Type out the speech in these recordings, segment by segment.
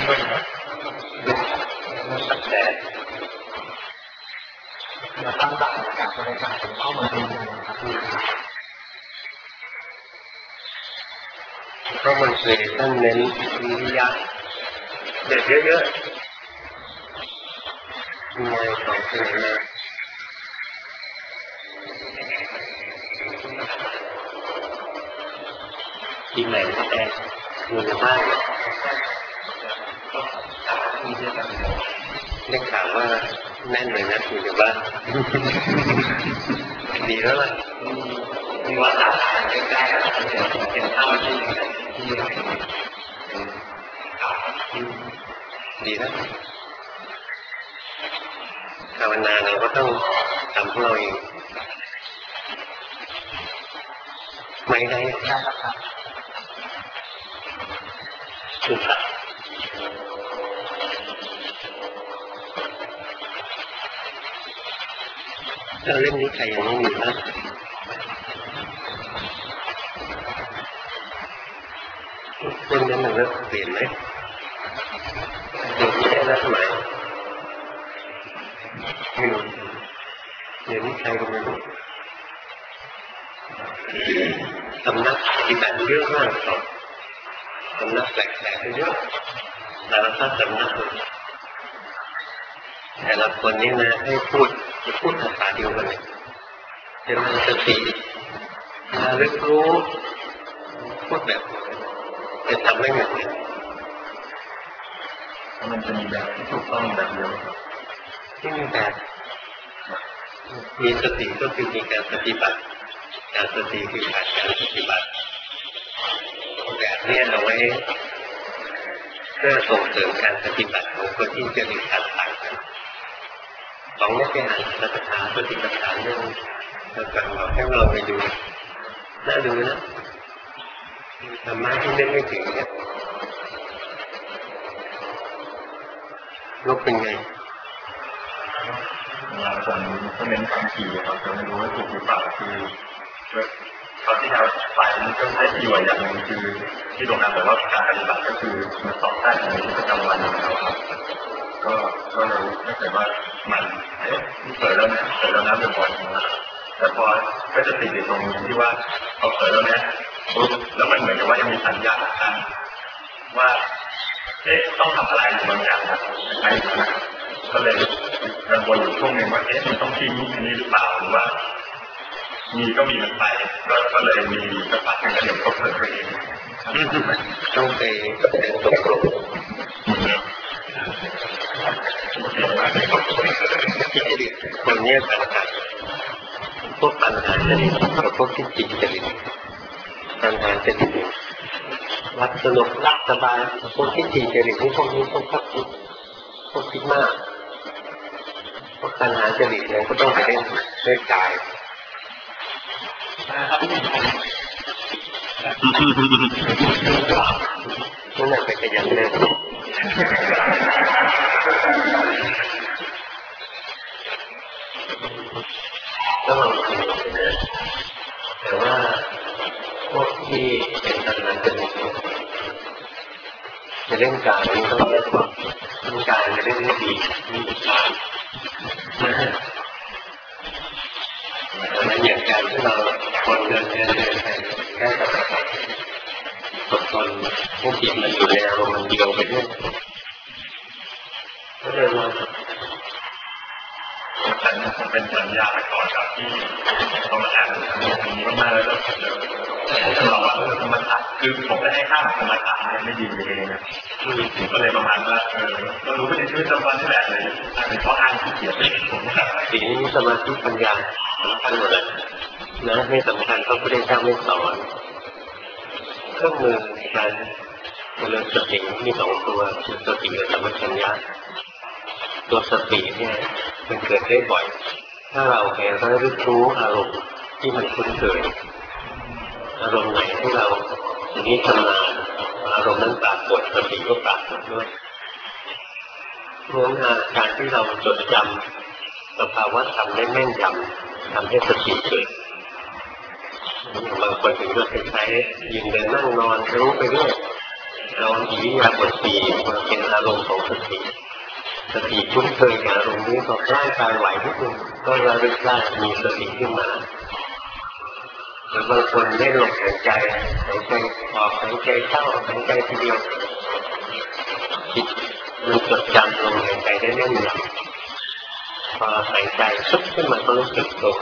ตัดแต่เราตั้งใจกับรายการเข้ามาดีนะครับเพราะมันเลยท่านเน้นวิริยะเด็กเยอะๆมีอะไรของเสนอปีใหม่แต่อยู่ในบ้านได้ข่าวว่าแน่นเลยนะอยู่ในบ้านดีแล้วล่ะมีวัดต่างๆใกล้ๆเป็นข้าวที่ดีแล้วภาวนาเราก็ต้องทำของเราเองไม่ได้ครับสุดท้ายเราเล่นนี้ใครยังไม่มีนะเล่นนั้นมันเริ่มเปลี่ยนไหมเดี๋ยวนี้ได้สมัยไม่รู้เดี๋ยวนี้ใครก็ไม่รู้สำนักปฏิบัติเยอะมากครับสำนักแปลกๆเยอะแต่ละท่านสำนักแต่ละคนนี่นะให้พูดภาษาเดียวกันเลยเป็นสติระลึกรู้พูดแบบจะทำไม่เหมือนกันมันจะมีแบบที่ถูกต้องแบบเดียวที่มีแบบมีสติก็คือมีการปฏิบัติการสติคือการปฏิบัติแบบนี้เอาไว้เพื่อส่งเสริมการปฏิบัติของคนที่จะมีการต่างกันของนักเรียนรัฐศาสตร์ปฏิบัติเรื่องต่างๆเราให้เราไปดูน่าดูนะธรรมะที่เล่นไม่ถึงเนี่ยลบเป็นไงส่วนก็เน้นความถี่ครับจะไม่รู้ว่าถูกหรือเปล่าคือตอนที่เราไปมันก็ได้ประโยชน์อย่างหนึ่งคือที่โรงงานบอกว่าการปฏิบัติก็คือมันสอบได้ในชีวิตประจำวันของเราครับก็เลยถ้าเกิดว่ามันเกิดแล้วนะบ่อยๆนะแต่พอก็จะติดอยู่ตรงที่ว่าพอเกิดแล้วนะแล้วมันเหมือนกับว่ายังมีสัญญาณว่าต้องทำอะไรบางอย่างนะใช่ไหมก็เลยกังวลอยู่ช่วงหนึ่งว่ามันต้องทิ้งอันนี้หรือเปล่าหรือว่ามีก็มีมันไปก็เลยมีสักพักหนึ่งแล้วเดี๋ยวก็เกิดเองต้องไปตกลงคนนี้ปัญหาพวกปัญหาจะดีกับพวกที่จิตจะดีปัญหาจะดีรักสนุกรักสบายพวกที่จิตจะดีพวกนี้พวกคิดมากพวกปัญหาจะดีเนี่ยก็ต้องไปเล่นด้วยกายนั่นแหละไปขยันเลยต้องลองทำนะแต่ว่าพวกที่เป็นตำนานจะมีจะเล่นกายนี่ต้องเล่นก่อนเล่นกายจะเล่นไม่ดีมีกายมันอย่างการที่เราคนเดินไปแค่กับคนพวกจิตมันอยู่ในอารมณ์มันเดียวไปด้วยก็เลยว่าเป็นสัญญาไปก่อนกับที่เขามาอ่านมีมากๆแล้วก็บอกว่าธรรมชาติคือผมได้ให้ค่าธรรมชาติไม่ดีเองนะก็เลยประมาณว่าก็รู้ว่าในชีวิตประจำวันนี่แหละเลยเป็นเพราะอ้างที่เกียรติผมสิ่งนี้สมาธิปัญญาสำคัญหมดเลยนะให้สำคัญเขาไม่ได้สร้างไม่สอนเครื่องมือการเจริญสติมีสองตัวคือสติกับสัมปชัญญะตัวสติเนี่ยมันเกิดได้บ่อยถ้าเราเห็นเราได้รู้อารมณ์ที่มันคุ้นเคยอารมณ์ไหนที่เราอย่างนี้ชำนาญอารมณ์นั้นปรากฏสติก็ปรากฏด้วยเพราะการที่เราจดจำสภาวะธรรมได้แม่นยำทำให้สติเกิดบางคนถึงก็ใช้ยืนเดินนั่งนอนรู้ไปเรื่อยเราอิริยาบถสี่มาเป็นอารมณ์ของสติคุ้นเคยกับอารมณ์นี้พอร่างกายไหวทุกคนก็ระลึกได้มีสติขึ้นมาหรือบางคนได้ลมหายใจออกหายใจเข้าหายใจทีเดียวจิตมันจดจำลมหายใจได้แน่นยำพอหายใจซุบขึ้นมาก็รู้สึกตัว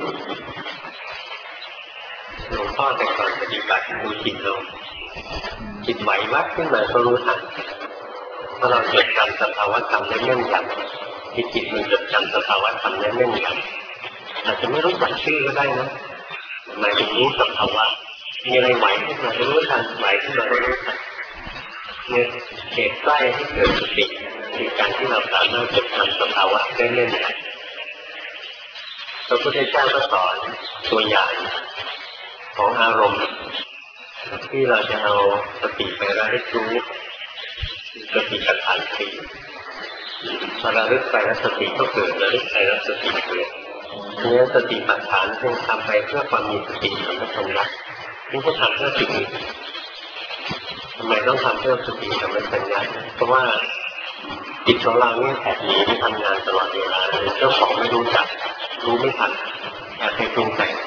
หลวงพ่อแต่ก่อนปฏิบัติดูจิตเราจิตไหววับขึ้นมาก็รู้ทันเพราะเราจดจำสภาวะธรรมได้แน่นยำที่จิตมันจดจำสภาวะธรรมได้แน่นยำอาจจะไม่รู้จักชื่อก็ได้นะหมายถึงรู้สภาวะมีอะไรไหวขึ้นมาก็รู้ทันไหวขึ้นมาก็รู้ทันเนี่ยเหตุใกล้ให้เกิดสติคือการที่เราสามารถจดจำสภาวะได้แน่นยำพระพุทธเจ้าก็สอนตัวอย่างของอารมณ์ที่เราจะเอาสติไประลึกรู้สติปัฏฐานสี่พอระลึกไปแล้วสติก็เกิดระลึกไปแล้วสติเกิดนี้สติปัฏฐานซึ่งทำไปเพื่อความมีสติสัมปชัญญะนี่ก็ทำเพื่อสิ่งนี้ทำไมต้องทำเพื่อสติสัมปชัญญะเพราะว่าจิตของเราเนี่ยแอบหนีที่ทำงานตลอดเวลาเจ้าของไม่รู้จักรู้ไม่ทันแอบไปปรุงแต่ง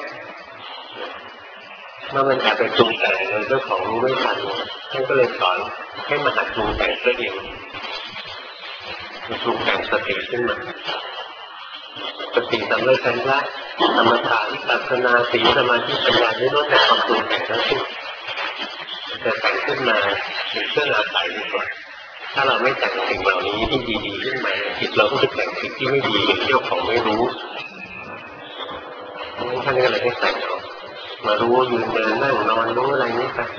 เมื่อมันแอบไปปรุงแต่งเจ้าของรู้ไม่ทันท่านก็เลยสอนให้มาหัดปรุงแต่งตัวเองปรุงแต่งสติขึ้นมาสติสัมปชัญญะสมถะวิปัสสนาสีสมาธิปัญญาที่ล้วนแต่ความปรุงแต่งทั้งสิ้นจะแต่งขึ้นมาเป็นเครื่องอาศัยดีกว่าถ้าเราไม่แต่งสิ่งเหล่านี้ที่ดีๆขึ้นมาจิตเราก็จะแต่งสิ่งที่ไม่ดีเป็นเจ้าของไม่รู้ท่านก็เลยให้แต่งมารู้ยืนเดินนั่งนอนรู้อะไรนี้ไป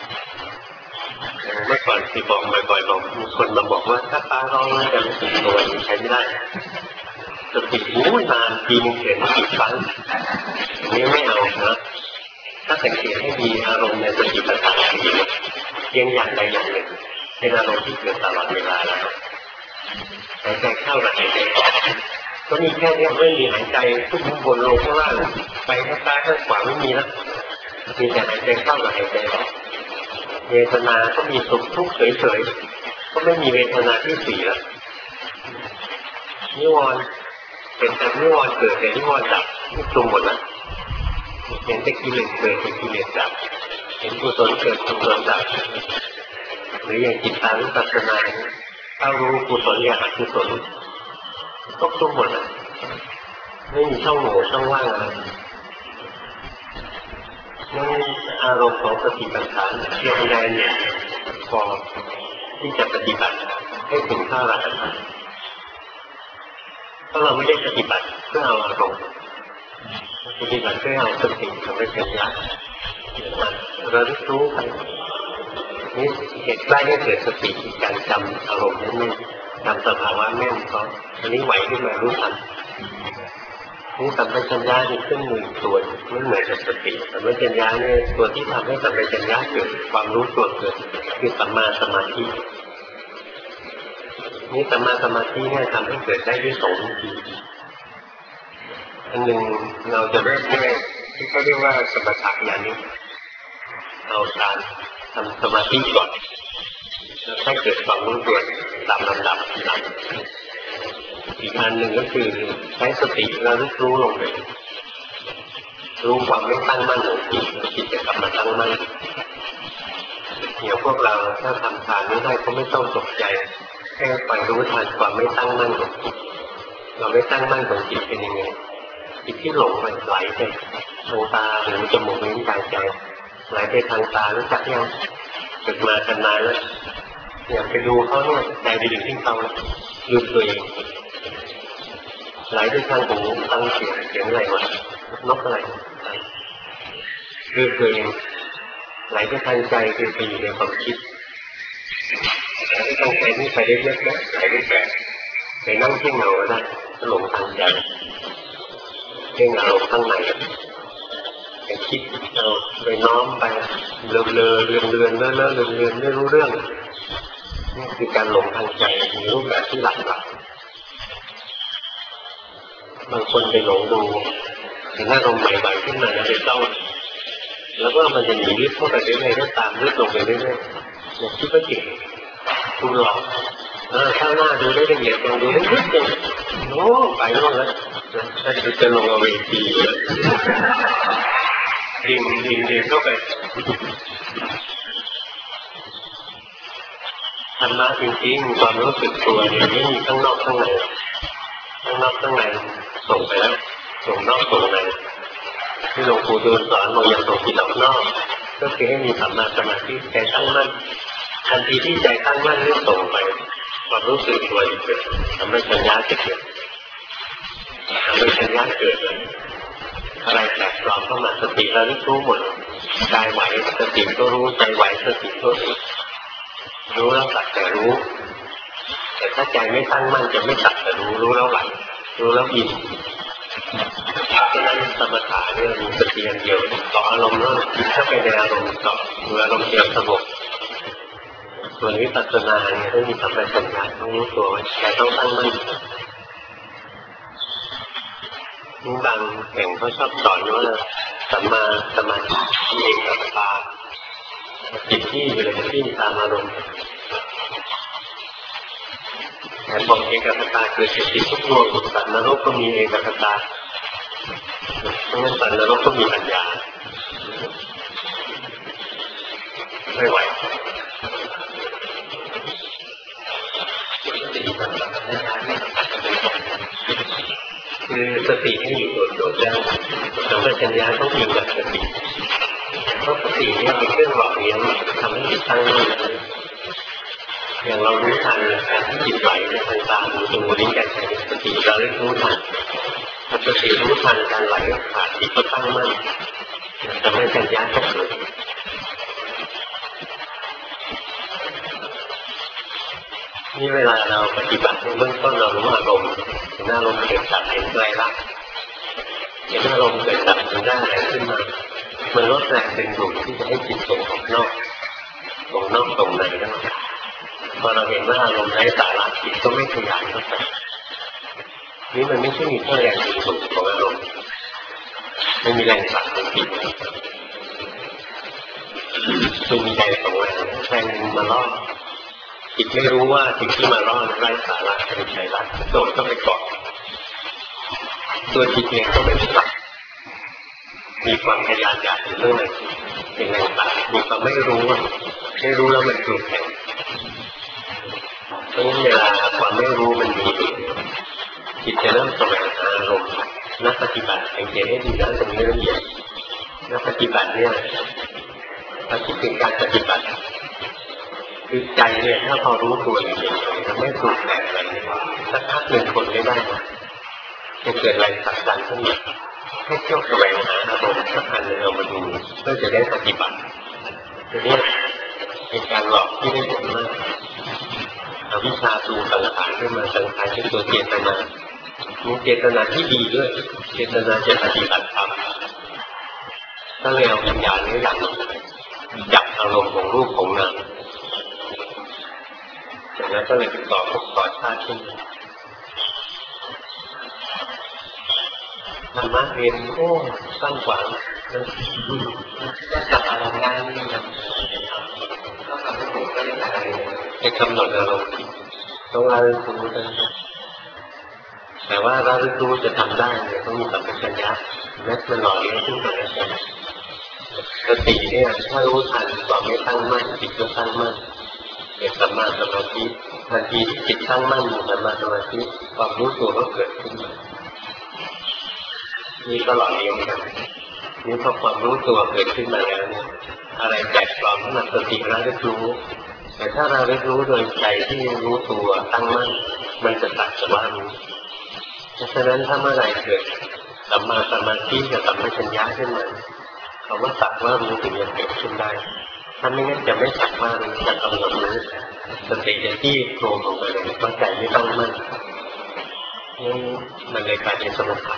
เมื่อก่อนที่บอกบ่อยๆบอกมีคนมาบอกว่าถ้าตาร้องแล้วจะรู้สึกตัวนี้ใช้ไม่ได้สตินานปีนึงเกิดกี่ครั้งนี้ไม่เอานะถ้าสังเกตให้ดีอารมณ์ในสติปัฏฐานสี่เพียงอย่างใดอย่างหนึ่งเป็นอารมณ์ที่เกิดตลอดเวลาแล้วหายใจเข้ากับหายใจออกก็มีแค่นี้ไม่มีหายใจขึ้นข้างบนลงข้างล่างไปข้างซ้ายข้างขวาไม่มีแล้วมีแต่หายใจเข้ากับหายใจออกเวทนาก็มีสุขทุกข์เฉยๆก็ไม่มีเวทนาที่สี่แล้วนิวรณ์เป็นแต่นิวรณ์เกิดแต่นิวรณ์ดับไม่ปรุงหมดแล้วเห็นแต่กิเลสเกิดแต่กิเลสดับเห็นกุศลเกิดกุศลดับหรืออย่างจิตตาวิปัสสนาถ้ารู้กุศลอย่างอกุศลก็ปรุงหมดแล้วไม่มีช่องโหว่ช่องว่างอะไรนั่นอารมณ์ของสติปัฏฐานเพียงใดเนี่ยพอที่จะปฏิบัติให้ถึงพระอรหันต์เพราะเราไม่ได้ปฏิบัติเพื่อเอาอารมณ์ปฏิบัติเพื่อเอาสติสัมปชัญญะระลึกรู้ไปนี่เหตุใกล้ให้เกิดสติการจำอารมณ์นั้นจำสภาวะแน่นเพราะอันนี้ไหวขึ้นมารู้ทันนี่สัมปชัญญะที่ขึ้นมือตัวไม่เหมือนกับสติสัมปชัญญะเนี่ยตัวที่ทำให้สัมปชัญญะเกิดความรู้ตัวเกิดคือสัมมาสมาธินี่สัมมาสมาธิเนี่ยทำให้เกิดได้ด้วยสองวิธีอันหนึ่งเราจะเริ่มด้วยที่เขาเรียกว่าสมถะอย่างนี้เอาการทำสมาธิก่อนแล้วให้เกิดความรู้ตัวตามลำดับอีกอันหนึ่งก็คือใช้สติระลึกรู้ลงไปรู้ความไม่ตั้งมั่นของจิตจะกลับมาตั้งมั่นอย่างพวกเราถ้าทำทานไม่ได้ก็ไม่ต้องตกใจแค่ไปรู้ทันความไม่ตั้งมั่นของจิตเราไม่ตั้งมั่นของจิตเป็นยังไงจิตที่หลงไปไหลไปทางตาหูจมูกลิ้นกายใจไหลไปทางตารู้จักยังเกิดมากันนานแล้วอยากไปดูเขาเนี่ยใจไปอยู่ที่เขาแล้วลืมตัวเองไหลไปทางหูฟังเสียงอะไรวะนกอะไรลืมตัวเองไหลไปทางใจคือไปอยู่ในความคิดไหลไปทางใจนี่ไปได้เยอะนะไหลไปแบบไปนั่งเพ่งเงาก็ได้หลงทางใจเพ่งอารมณ์ข้างในไปคิดเอาไปน้อมไปเลื่อนเลื่อนเลื่อนเลื่อนเลื่อนเลื่อนเลื่อนไม่รู้เรื่องนี่คือการหลงทางใจมีรูปแบบที่หลากหลายบางคนไปหลงดูถึงอารมณ์ใหม่ๆขึ้นมาแล้วไปเศร้าแล้วก็มันจะหนีลึกเข้าไปเรื่อยๆก็ตามลึกลงไปเรื่อยอย่าคิดว่าเก่งคุณหลอกข้างหน้าดูได้ละเอียดดูได้นิดเดียวโอ้ไปโน่นแล้วถ้าจะลงเอาเวทีดิ่งเข้าไปธรรมะจริงๆความรู้สึกตัวเนี่ยไม่มีข้างนอกข้างในข้างนอกข้างในส่งไปแล้วส่งนอกส่งในที่หลวงปู่ดูลสอนเรายังส่งจิตออกนอกก็คือให้มีสัมมาสมาธิใจตั้งมั่นทันทีที่ใจตั้งมั่นเรื่องส่งไปความรู้สึกตัวเกิดทำให้สัญญาจะเกิดทำให้สัญญาเกิดอะไรแปลกปลอมเข้ามาสติระลึกรู้หมดกายไหวสติก็รู้ใจไหวสติก็รู้แล้วสักแต่รู้แต่ถ้าใจไม่ตั้งมั่นจะไม่สักแต่รู้แล้วไหลรู้แล้วอิ่มฉะนั้นสมถะเนี่ยมีสติอย่างเดียวต่ออารมณ์แล้วคิดเข้าไปในอารมณ์ต่อดูอารมณ์เดียวสงบส่วนวิปัสสนาเนี่ยต้องมีสัมปชัญญะต้องรู้ตัวไว้ใจต้องตั้งมั่นนี่บางแห่งเขาชอบสอนว่าสัมมาสมาธิเอกคตาจิตที่อยู่ในที่ตามอารมณ์แต่บอกเอกคตาคือจิตทุกดวงสัตว์นรกก็มีเอกคตาเพราะงั้นสัตว์นรกก็มีปัญญาไม่ไหวคือสติให้อยู่โดดๆได้สัมปชัญญะต้องมีแบบสติเพราะสติเนี่ยเป็นเครื่องหล่อเลี้ยงทำให้จิตตั้งมั่นอย่างเรารู้ทันการที่จิตไหลในทางตาหูจมูกลิ้นกายใจสติเราได้รู้ทันถ้าสติรู้ทันการไหลขาดจิตก็ตั้งมั่นทำให้สัญญาก็เกิดนี่เวลาเราปฏิบัติในเบื้องต้นเรารู้อารมณ์เห็นอารมณ์เกิดดับเห็นไตรลักษณ์เห็นอารมณ์เกิดดับมันได้อะไรขึ้นมามันลดแรงดึงดูดที่จะให้จิตส่งออกนอกส่งในได้พอเราเห็นว่าอารมณ์ไร้สาระจิตก็ไม่ขยายเข้าไปนี่มันไม่ใช่มีแค่แรงดึงดูดของอารมณ์ไม่มีแรงผลักของจิตคือมีแรงส่งแรงมาล่อจิตไม่รู้ว่าสิ่งที่มาล่อไร้สาระเป็นไตรลักษณ์โดนก็ไปเกาะตัวจิตเองก็ไม่ได้ตัดมีความพยายามอยากอยู่เรื่องอะไรเป็นแรงตัดมีความไม่รู้แล้วมันถูกแข็งเพราะฉะนั้นเวลาความไม่รู้มันมีจิตจะเริ่มแสวงหาอารมณ์นักปฏิบัติสังเกตให้ดีนะตรงนี้ละเอียดนักปฏิบัติเนี่ยถ้าคิดถึงการปฏิบัติคือใจเนี่ยถ้าพอรู้ตัวอยู่เฉยๆไม่ถูกแต่อะไรสักพักหนึ่งคนไม่ได้จะเกิดอะไรสักการขึ้นมาให้เที่ยวแสวงหาอารมณ์สักอันหนึ่งเอามาดูเพื่อจะได้ปฏิบัติทีนี้เป็นการหลอกที่ได้ผลมากเอาวิชาตูสังขารขึ้นมาสังขารเป็นตัวเจตนามีเจตนาที่ดีด้วยเจตนาจะปฏิบัติธรรมถ้าเลยเอาวิญญาณนี้จับอารมณ์ของรูปของนามจากนั้นก็เลยติดต่อพบต่อชาติขึ้นธรรมะเรียนโอ้สร้างขวางจะจับอารมณ์ได้นี่นะต้องทำให้ผมได้ใจให้กำหนดอารมณ์ต้องระลึกรู้ได้แต่ว่าระลึกรู้จะทำได้เนี่ยต้องมีสัมปชัญญะแม้มันหล่อเลี้ยงขึ้นมาแล้วสติเนี่ยถ้ารู้ทันความไม่ตั้งมั่นจิตก็ตั้งมั่นเกิดสัมมาสมาธิทันทีที่จิตตั้งมั่นอยู่สัมมาสมาธิความรู้ตัวก็เกิดขึ้นนี่ก็หล่อเลี้ยงกันนี่พอความรู้ตัวเกิดขึ้นมาแล้วเนี่ยอะไรแปลกปลอมขึ้นมาสติระลึกรู้แต่ถ้าเราได้รู้โดยใจที่รู้ตัวตั้งมั่นมันจะตัดสว่ารู้เพราะฉะนั้นถ้าเมื่อไหร่เกิดสัมมาสมาธิกับสัมปชัญญะขึ้นมาคำว่าสักว่ารู้ถึงจะเกิดขึ้นได้ถ้าไม่งั้นจะไม่สักว่ารู้จะกำหนดรู้สติจะที่โครงลงไปเลยเพราะใจไม่ตั้งมั่นนี่มันเลยกลายเป็นสมถะ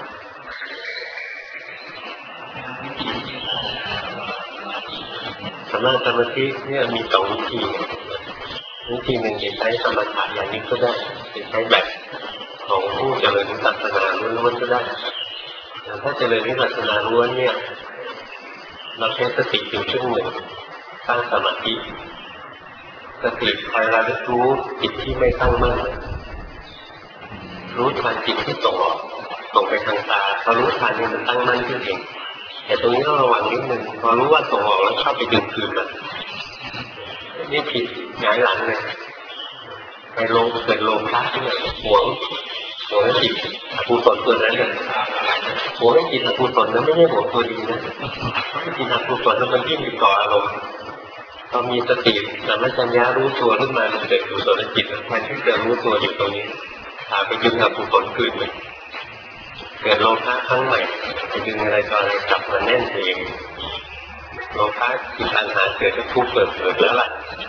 สัมมาสมาธิเนี่ยมีสองวิธีหนึ่งจะใช้สมถะอย่างนี้ก็ได้จะใช้แบบของผู้เจริญวิปัสสนาล้วนๆก็ได้แต่ถ้าเจริญวิปัสสนาล้วนเนี่ยเราใช้สติเป็นเครื่องมือตั้งสมาธิสติคอยระลึกรู้จิตที่ไม่ตั้งมั่นรู้ทันจิตที่ส่งไปทางตาพอรู้ทันเนี่ยมันตั้งมั่นขึ้นเองแต่ตรงนี้ต้องระวังนิดนึงพอรู้ว่าส่งออกแล้วเข้าไปดึงคืนมันนี่ผิดหงายหลังเลยไปลงเกิดโลภะขึ้นมาหวงจิตอกุศลตัวนั้นเนี่ยหวงจิตอกุศลนั้นไม่ใช่หวงตัวดีนะจิตอกุศลนั้นมันยิ่งมีต่ออารมณ์พอมีสติสัมปชัญญะรู้ตัวขึ้นมามันเกิดกุศลจิตแทนที่จะรู้ตัวอยู่ตรงนี้พาไปดึงอกุศลคืนไปเกิดโลภะครั้งใหม่ไปดึงอะไรต่ออะไรกลับมาแน่นเองโลภะจิตตัณหาเกิดจะทุกข์เกิดแล้วล่ะ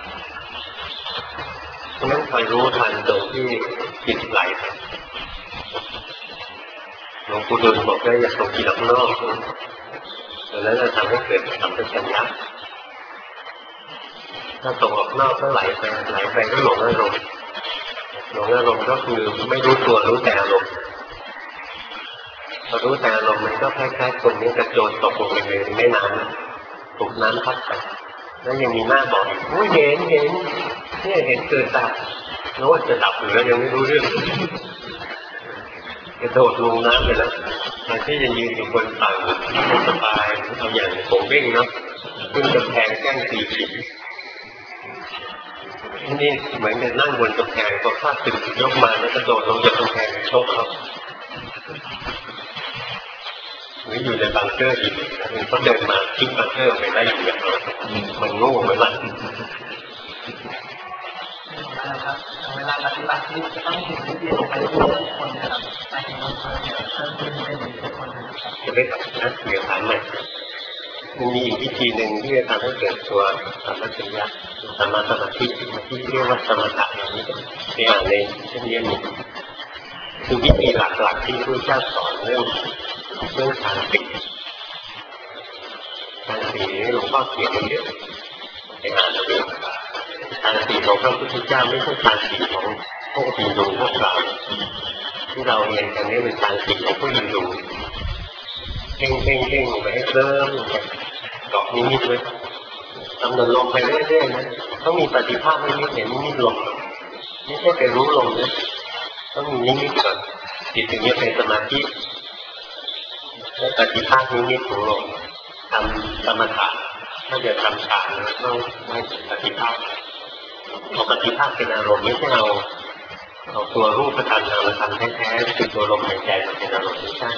เพราะนั้นคอยรู้ทันตรงที่จิตไหลไปหลวงปู่ดูลบอกว่าอย่าส่งจิตออกนอกดังนั้นจะทำให้เกิดสัมปชัญญะถ้าส่งออกนอกก็ไหลไปก็หลงอารมณ์ก็คือไม่รู้ตัวรู้แต่อารมณ์พอรู้แต่อารมณ์มันก็คล้ายๆคนนี้กระโจนตกลงไปในแม่น้ำถูกน้ำพัดไปแล้วยังมีหน้าบอกโอ้ยเห็นเนี่ยเห็นเกิดดับแล้วว่าจะดับหรือยังไม่รู้เรื่องกระโดดลงน้ำไปแล้วแทนที่จะยืนอยู่บนฝั่งไม่สบายเอาอย่างผมเร่งเนาะขึ้นกำแพงแกล้งตีขิดนี่เหมือนกับนั่งบนกำแพงพอคาดตึกยกมาแล้วกระโดดลงจากกำแพงชกเขาหรืออยู่ในบังเกอร์อีกเขาเดินมาทิ้งบังเกอร์ไปได้อย่างเดียวมันโง่เหมือนกันนะครับเวลาปฏิบัตินี้จะต้องเห็นวิธีไปทุกคนนะครับไปเห็นคนเพิ่มขึ้นเป็นทุกคนนะครับจะได้ตัดนัดเกี่ยวกับมันมีอีกวิธีหนึ่งที่จะทำให้เกิดตัวสัมปชัญญะสมาธิที่เรียกว่าสมถะอย่างนี้ในอ่านในเช่นนี้มีคือวิธีหลักๆที่พระเจ้าสอนเรื่องฌานสี่นี่หลวงพ่อเขียนเยอะในอ่านเยอะฌานสี่ของพระพุทธเจ้าไม่ใช่ฌานสี่ของพวกฮินดูพวกเราที่เราเรียนกันนี่เป็นฌานสี่ของพวกฮินดูเพ่งไปให้เริ่มเกาะนิมิตไว้กำหนดลงไปเรื่อยๆนะต้องมีปฏิภาณนิมิตเห็นนิมิตลงไม่ใช่ไปรู้ลงนะต้องมีนิมิตก่อนจิตถึงจะเป็นสมาธิและปฏิภาณนิมิตของลงทำสมถะถ้าจะทำฌานต้องไม่ปฏิภาณเอาปฏิภาณเป็นอารมณ์ไม่ใช่เอาตัวรูปธรรมนามธรรมแท้ๆคือตัวลมหายใจเป็นอารมณ์ไม่ใช่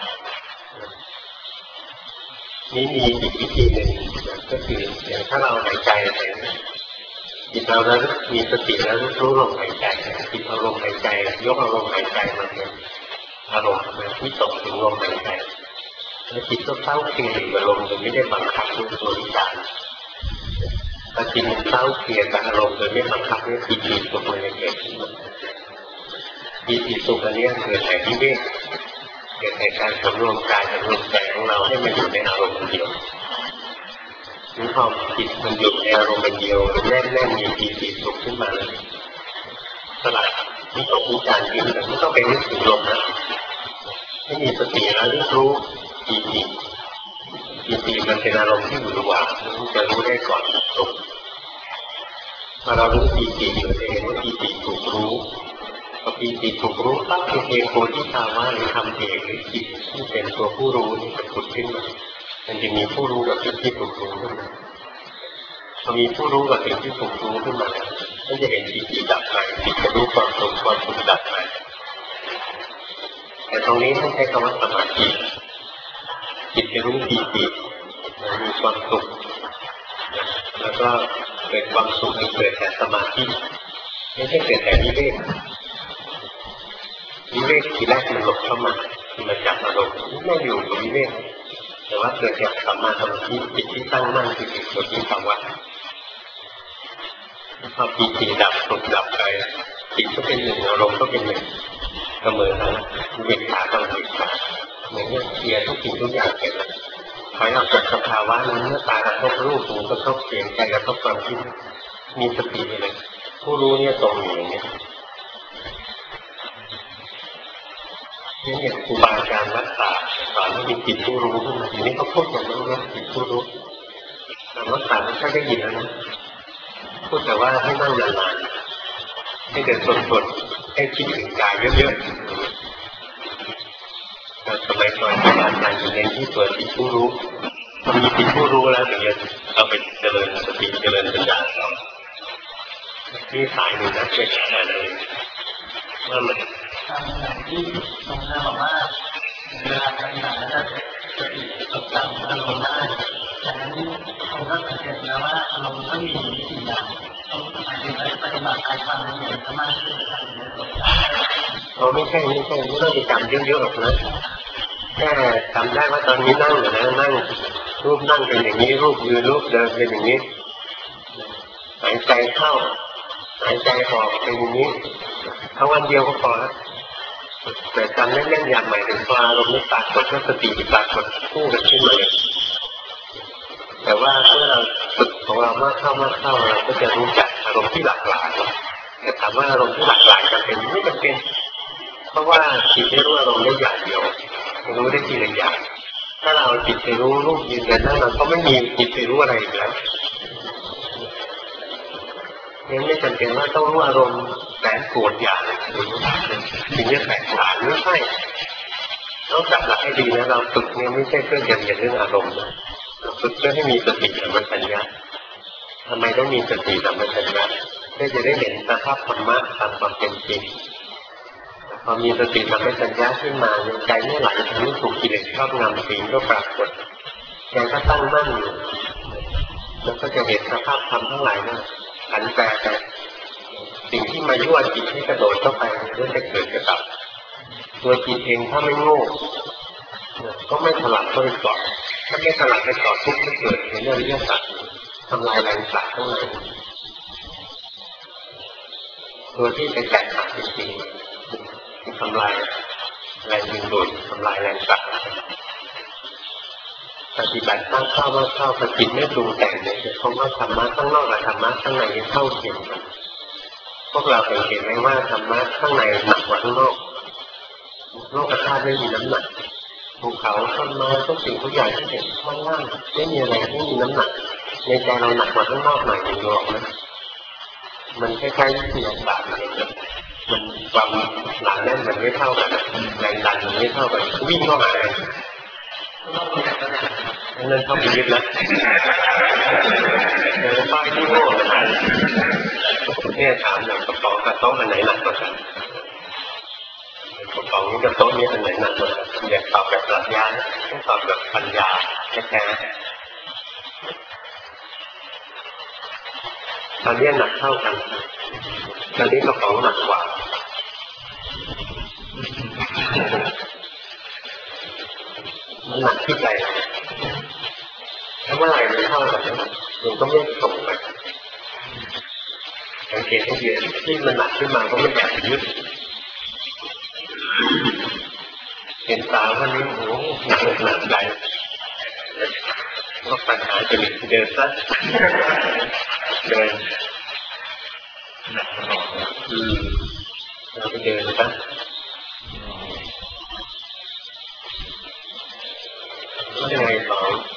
นี่มีอีกวิธีหนึ่งก็คืออย่างถ้าเราหายใจไปจิตเราแล้วมีสติแล้วรู้ลมหายใจจิตเอาลมหายใจยกเอาลมหายใจมาเป็นอารมณ์ที่ตกถึงลมหายใจแล้วจิตก็เศร้าเครียดกับลมโดยไม่ได้บังคับด้วยตัววิจารณ์ถ้าจิตเศร้าเครียดกับอารมณ์โดยไม่บังคับนี่จิตสุขเลยเกิดขึ้นมาจิตสุขอันนี้เกิดแต่ที่เวทเกิดแต่การสำรวมกายสำรวมใจของเราให้มันอยู่ในอารมณ์เดียวนี่พอจิตมันอยู่ในอารมณ์เดียวแน่นมีปีติสุขขึ้นมาเลยสลัดนี่ต้องรู้การกินแต่ไม่ต้องไปนึกถึงลมนะให้มีสติแล้วรู้ปีติมันเป็นอารมณ์ที่อยู่ระหว่างจะรู้ได้ก่อนสุขพอเรารู้ปีติอยู่จะเห็นว่าปีติถูกรู้พอปีติถูกรู้ตั้งเองโพธิภาวะหรือทำเองหรือจิตที่เป็นตัวผู้รู้นี่จะผุดขึ้นมามันจะมีผู้รู้กับสิ่งที่ถูกรู้ขึ้นมาพอมีผู้รู้กับสิ่งที่ถูกรู้ขึ้นมาก็จะเห็นปีติดับไปจิตจะรู้ความสุขดับไปแต่ตรงนี้ท่านใช้คำว่าสมาธิจิตจะรู้ปีติมีความสุขแล้วก็เกิดความสุขเกิดแต่สมาธิไม่ใช่เกิดแต่วิเวกทีแรกมันหลบเข้ามามันจับอารมณ์ไม่อยู่กับวิเวกแต่ว่าเกิดจากสัมมาสมาธิจิตที่ตั้งมั่นคือตัวที่ภาวะพอปีติดับสุขดับไปจิตก็เป็นหนึ่งอารมณ์ก็เป็นหนึ่งเสมอทั้งเวทขากับเวทขาเหมือนเคลียร์ทุกสิ่งทุกอย่างเสร็จแล้วถอยออกจากสภาวะนั้นเมื่อตากระทบรูปหูกระทบเสียงใจกระทบความคิดมีสติเลยผู้รู้เนี่ยตรงอยู่อย่างนี้นี่เนี่ยครูบาอาจารย์รักษาสอนให้มีจิตผู้รู้ขึ้นมาทีนี้เขาพูดอย่างนั้นนะจิตผู้รู้แต่รักษาไม่ใช่ได้ยินแล้วนะพูดแต่ว่าให้นั่งนานๆให้เดินสดๆให้คิดถึงกายเยอะๆแต่สมัยก่อนที่อาจารย์จะเน้นที่ตัวจิตผู้รู้พอมีจิตผู้รู้แล้วถึงจะเอาไปเจริญสติเจริญปัญญาต่อที่สายหนึ่งนะเป็นอะไรว่ามันอย่างที่ตรงนั้นบอกว่าเวลาปฏิบัติแล้วจะสติจดจำอารมณ์ได้ฉะนั้นผมก็สังเกตแล้วว่าอารมณ์ก็มีสี่อย่างต้องปฏิบัติการฟังอย่างสมาธิไม่ใช่ไม่ต้องไปจำเยอะๆหรอกนะแค่จำได้ว่าตอนนี้นั่งอยู่นะนั่งรูปนั่งเป็นอย่างนี้รูปยืนรูปเดินเป็นอย่างนี้หายใจเข้าหายใจออกเป็นอย่างนี้ทั้งวันเดียวก็พอแล้วแต่จำแน่นๆอย่างใหม่ถึงพออารมณ์ไม่ปรากฏก็สติปรากฏคู่กันขึ้นมาเลยแต่ว่าเมื่อเราฝึกของเรามากเข้าเราก็จะรู้จักอารมณ์ที่หลากหลายแต่ถามว่าอารมณ์ที่หลากหลายจำเป็นไม่จำเป็นเพราะว่าจิตไม่รู้อารมณ์ได้อย่างเดียวรู้ได้ทีละอย่างถ้าเราจิตไปรู้รูปยืนเดินนั่งเราก็ไม่มีจิตไปรู้อะไรอีกแล้วยังไม่จำเป็นว่าต้องรู้อารมณ์แสนโกรธอย่างถึงจะแตกต่างไม่ใช่ต้องจับหลักให้ดีนะเราฝึกเนี่ยไม่ใช่เพื่อจะเรียนเรื่องอารมณ์นะเราฝึกเพื่อให้มีสติสัมปชัญญะทำไมต้องมีสติสัมปชัญญะเพื่อจะได้เห็นสภาพธรรมะตามความเป็นจริงพอมีสติสัมปชัญญะขึ้นมาใจไม่ไหลทะลุถูกกิเลสครอบงำสิ่งก็ปรากฏใจก็ตั้งมั่นอยู่แล้วก็จะเห็นสภาพธรรมทั้งหลายนะผันแปรไปสิ่งที่มายั่วจิตให้กระโดดเข้าไปเรื่องจะเกิดกระดับตัวจิตเองถ้าไม่โง่ก็ไม่ถลักเข้าไปเกาะถ้าไม่ถลักไปเกาะทุกข์ไม่เกิดในเรื่องอริยสัจทำลายแรงสัตว์ทั้งหลายตัวที่ไปแตกหักจริงๆทำลายแรงดึงดูดทำลายแรงสัตว์ปฏิบัติตั้งเข้าว่าเข้าปฏิบัติไม่ปรุงแต่งเนี่ยเพราะว่าธรรมะข้างนอกกับธรรมะข้างในเท่าเทียมกันพวกเราเห็นไหมว่าธรรมะข้างในหนักกว่าข้างนอกโลกธาตุไม่มีน้ำหนักภูเขาต้นไม้ทุกสิ่งทุกอย่างที่เห็นข้างล่างไม่มีอะไรไม่มีน้ำหนักในใจเราหนักกว่าข้างนอกหน่อยนึงหรอกนะมันคล้ายๆวิทยาศาสตร์มันความหนาแน่นมันไม่เท่ากันแรงดันมันไม่เท่ากันวิ่งเข้าหาอะไรนั่นเข้าไปยึดแล้วป้ายที่โง่ขนาดเนี่ยถามอย่างกระป๋องกับโต๊ะอันไหนหนักกว่ากันกระป๋องกับโต๊ะนี้อันไหนหนักกว่ากันอยากตอบแบบปรัชญาต้องตอบแบบปัญญาแท้ๆตอนนี้หนักเท่ากันตอนนี้กระป๋องหนักกว่ามันหนักที่ใจถ้าเมื่อไหร่มันเท่ากันมันก็ไม่ตกไปสังเกตให้ดีที่มันหนักขึ้นมาก็ไม่อยากยึดเห็นตาวันนี้โอ้หนักใจก็ปัญหาจะเดินซะเดินหนักตลอดเราไปเดินซะยังไงต่อ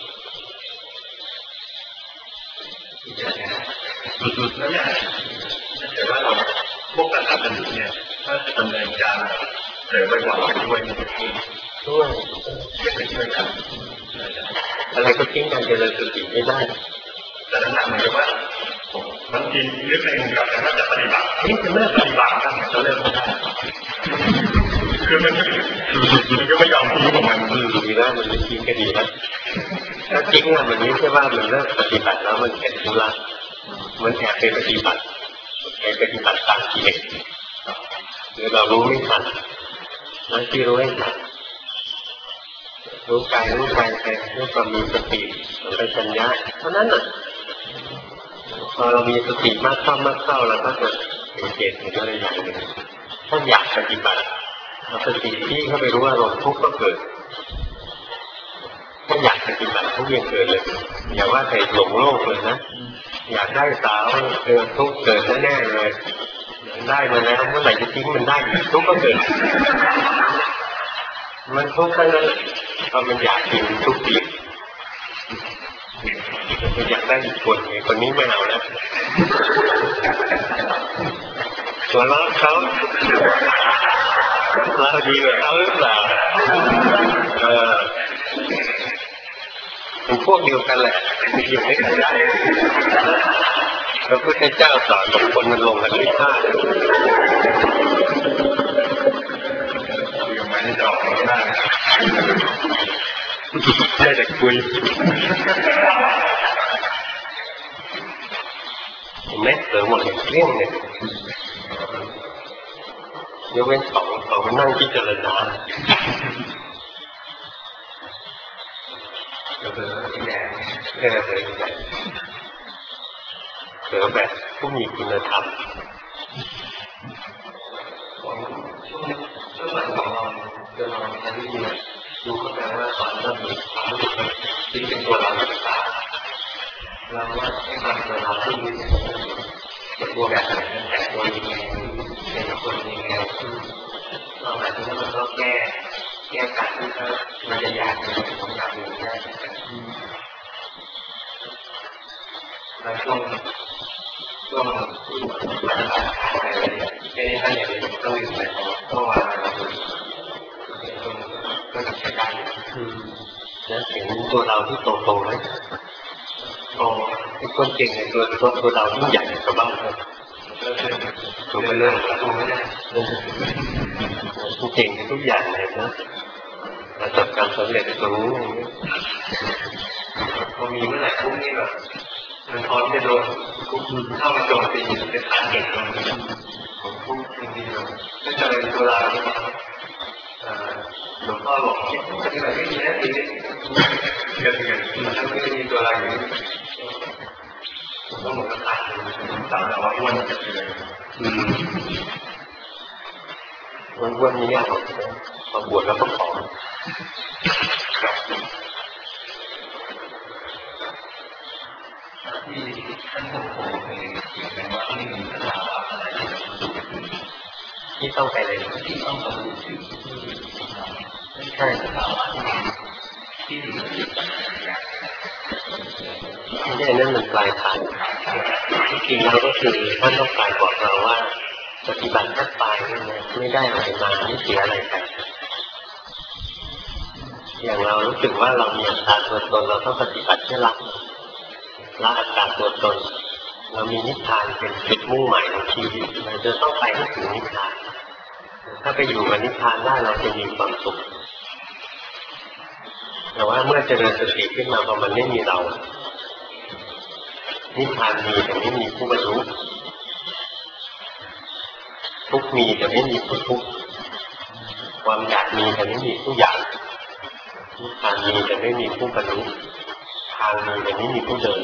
แล้วเนี่ยแต่ว่าเราพวกการทำกันอยู่เนี่ยถ้าจะดำเนินการเสริมไปกว่าเราด้วยจะไปช่วยกันอะไรก็ทิ้งกันเจริญสติไม่ได้แต่ลักษณะเหมือนกับว่าบางทีนึกในมุมกลับกันว่าจะปฏิบัตินี่จะไม่ปฏิบัติกันจะเริ่มไม่ได้คือมันก็ไม่ยอมทิ้งของมันดีแล้วมันไม่ทิ้งก็ดีแล้วถ้าทิ้งอะมันไม่ใช่ว่ามันเลิกปฏิบัติแล้วมันเป็นธุระมันแอบไปปฏิบัติตามกิเลสหรือเรารู้ไม่ทันแล้วที่รู้ให้ทันรู้กายรู้ใจไปด้วยความมีสติสัมปชัญญะเท่านั้นน่ะพอเรามีสติมากเข้าเราก็จะสังเกตเห็นอะไรอย่างหนึ่งถ้าอยากปฏิบัติเอาสติที่เข้าไปรู้ว่าอารมณ์ทุกข์ก็เกิดถ้าอยากปฏิบัติทุกอย่างเกิดเลยอย่าว่าแต่หลงโลกเลยนะอยากได้สาวทุกข์เกิดแน่ๆเลยได้มาแล้วเมื่อไหร่จะทิ้งมันได้ทุกข์ก็เกิดมันทุกข์ทั้งนั้นพอมันอยากกินทุกข์อีกอยากได้อีกคนนี้ไม่เอาแล้วหัวเราะเขาเราดีกว่าเขาหรือเปล่าเป็นพวกเดียวกันแหละอยู่ด้วยกันได้พระพุทธเจ้าสอนกับคนมันลงกันที่ท่ายังไม่ได้ดอกหน้าได้แต่คุยเห็นไหมเสือหมดเรื่องเนี่ยยกเว้นสองมันนั่งที่เจริญนาเสือที่แดงเสือแบบผู้มีคุณธรรมช่วงหลังของเราจะลองใช้วิธีดูก็แปลว่าสอนเรื่องความรู้สึกที่เป็นตัวเราต่างๆเราว่าให้ความตัวเราที่มีเป็นตัวแบบไหนแต่ตัวยังไงเป็นคนยังไงเราหมายถึงว่ามันก็แก้การที่มันจะอยากเป็นของอยากเป็นได้แล้วช่วงปฏิบัติอะไรไม่ได้ท่านอย่างนี้ต้องอยู่ในต้องวางอะไรก็จะใช้ได้แล้วเห็นตัวเราที่โตๆไหมโตเป็นคนเก่งในตัวเราที่ใหญ่กว่าบ้างเลยตัวไม่เลิกตัวไม่ได้เก่งในทุกอย่างเลยนะประสบการณ์สำเร็จตรงนี้พอมีเมื่อไหร่ปุ๊บนี่แบบมันพร้อมจะโดนเข้ามาโจมตีเป็นทางเก่งตรงนี้ผมพูดจริงๆเลยไม่จะเป็นตัวเราที่หลวงพ่อบอกคิดปฏิบัติไม่ดีนะทีนี้เกิดมันไม่มีตัวเราอยู่ต้องหมดก็ขาดสามแต่ว่าอ้วนจะเลยอ้วนนี้ยากพอบวชแล้วก็ผอมที่ท่านผู้ปกครองเคยเขียนไว้ว่าไม่มีสภาวะอะไรที่ต้องไปเลยที่ต้องบรรลุถึงใช่สภาวะที่อยู่ในปัญญาไม่ใช่นั่นมันปลายทางที่จริงแล้วก็คือท่านต้องการบอกเราว่าปฏิบัติแค่ปลายนี่นะไม่ได้อะไรมาไม่เสียอะไรไปอย่างเรารู้สึกว่าเรามีอัตตาตัวตนเราต้องปฏิบัติเพื่อละอัตตาตัวตนเรามีนิพพานเป็นจุดมุ่งหมายของชีวิตเราจะต้องไปให้ถึงนิพพานถ้าไปอยู่กับนิพพานได้เราจะมีความสุขแต่ว่าเมื่อเจริญสติขึ้นมาพอมันไม่มีเรานิพพานมีแต่ไม่มีผู้บรรลุทุกข์มีแต่ไม่มีผู้ทุกข์ความอยากมีแต่ไม่มีผู้อยากนิพพานมีแต่ไม่มีผู้บรรลุทางมีแต่ไม่มีผู้เดิน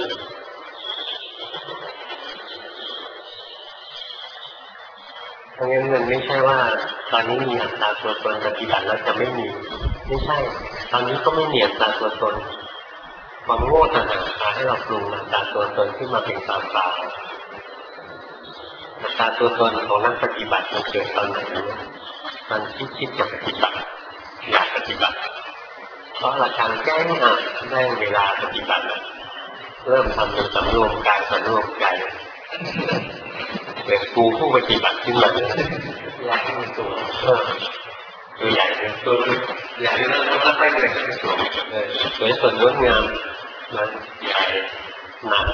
เพราะงั้นมันไม่ใช่ว่าตอนนี้มีอัตตาตัวตนปฏิบัติแล้วจะไม่มีไม่ใช่ตอนนี้ก็ไม่มีอัตตาตัวตนความโง่ต่างหากพาให้เราปรุงอัตตาตัวตนขึ้นมาเป็นความเปล่าอัตตาตัวตนของนักปฏิบัติมันเกิดตอนไหนมันคิดจะปฏิบัติอยากปฏิบัติเพราะระฆังแจ้งได้เวลาปฏิบัติเริ่มทำเป็นสำรวมกายสำรวมใจเป็นกูผู้ปฏิบัติขึ้นมาใหญ่ขึ้นตัวใหญ่เลยตัวใหญ่แล้วก็ค่อยๆเล็กขึ้นสวยสดงดงามนะใหญ่หนัก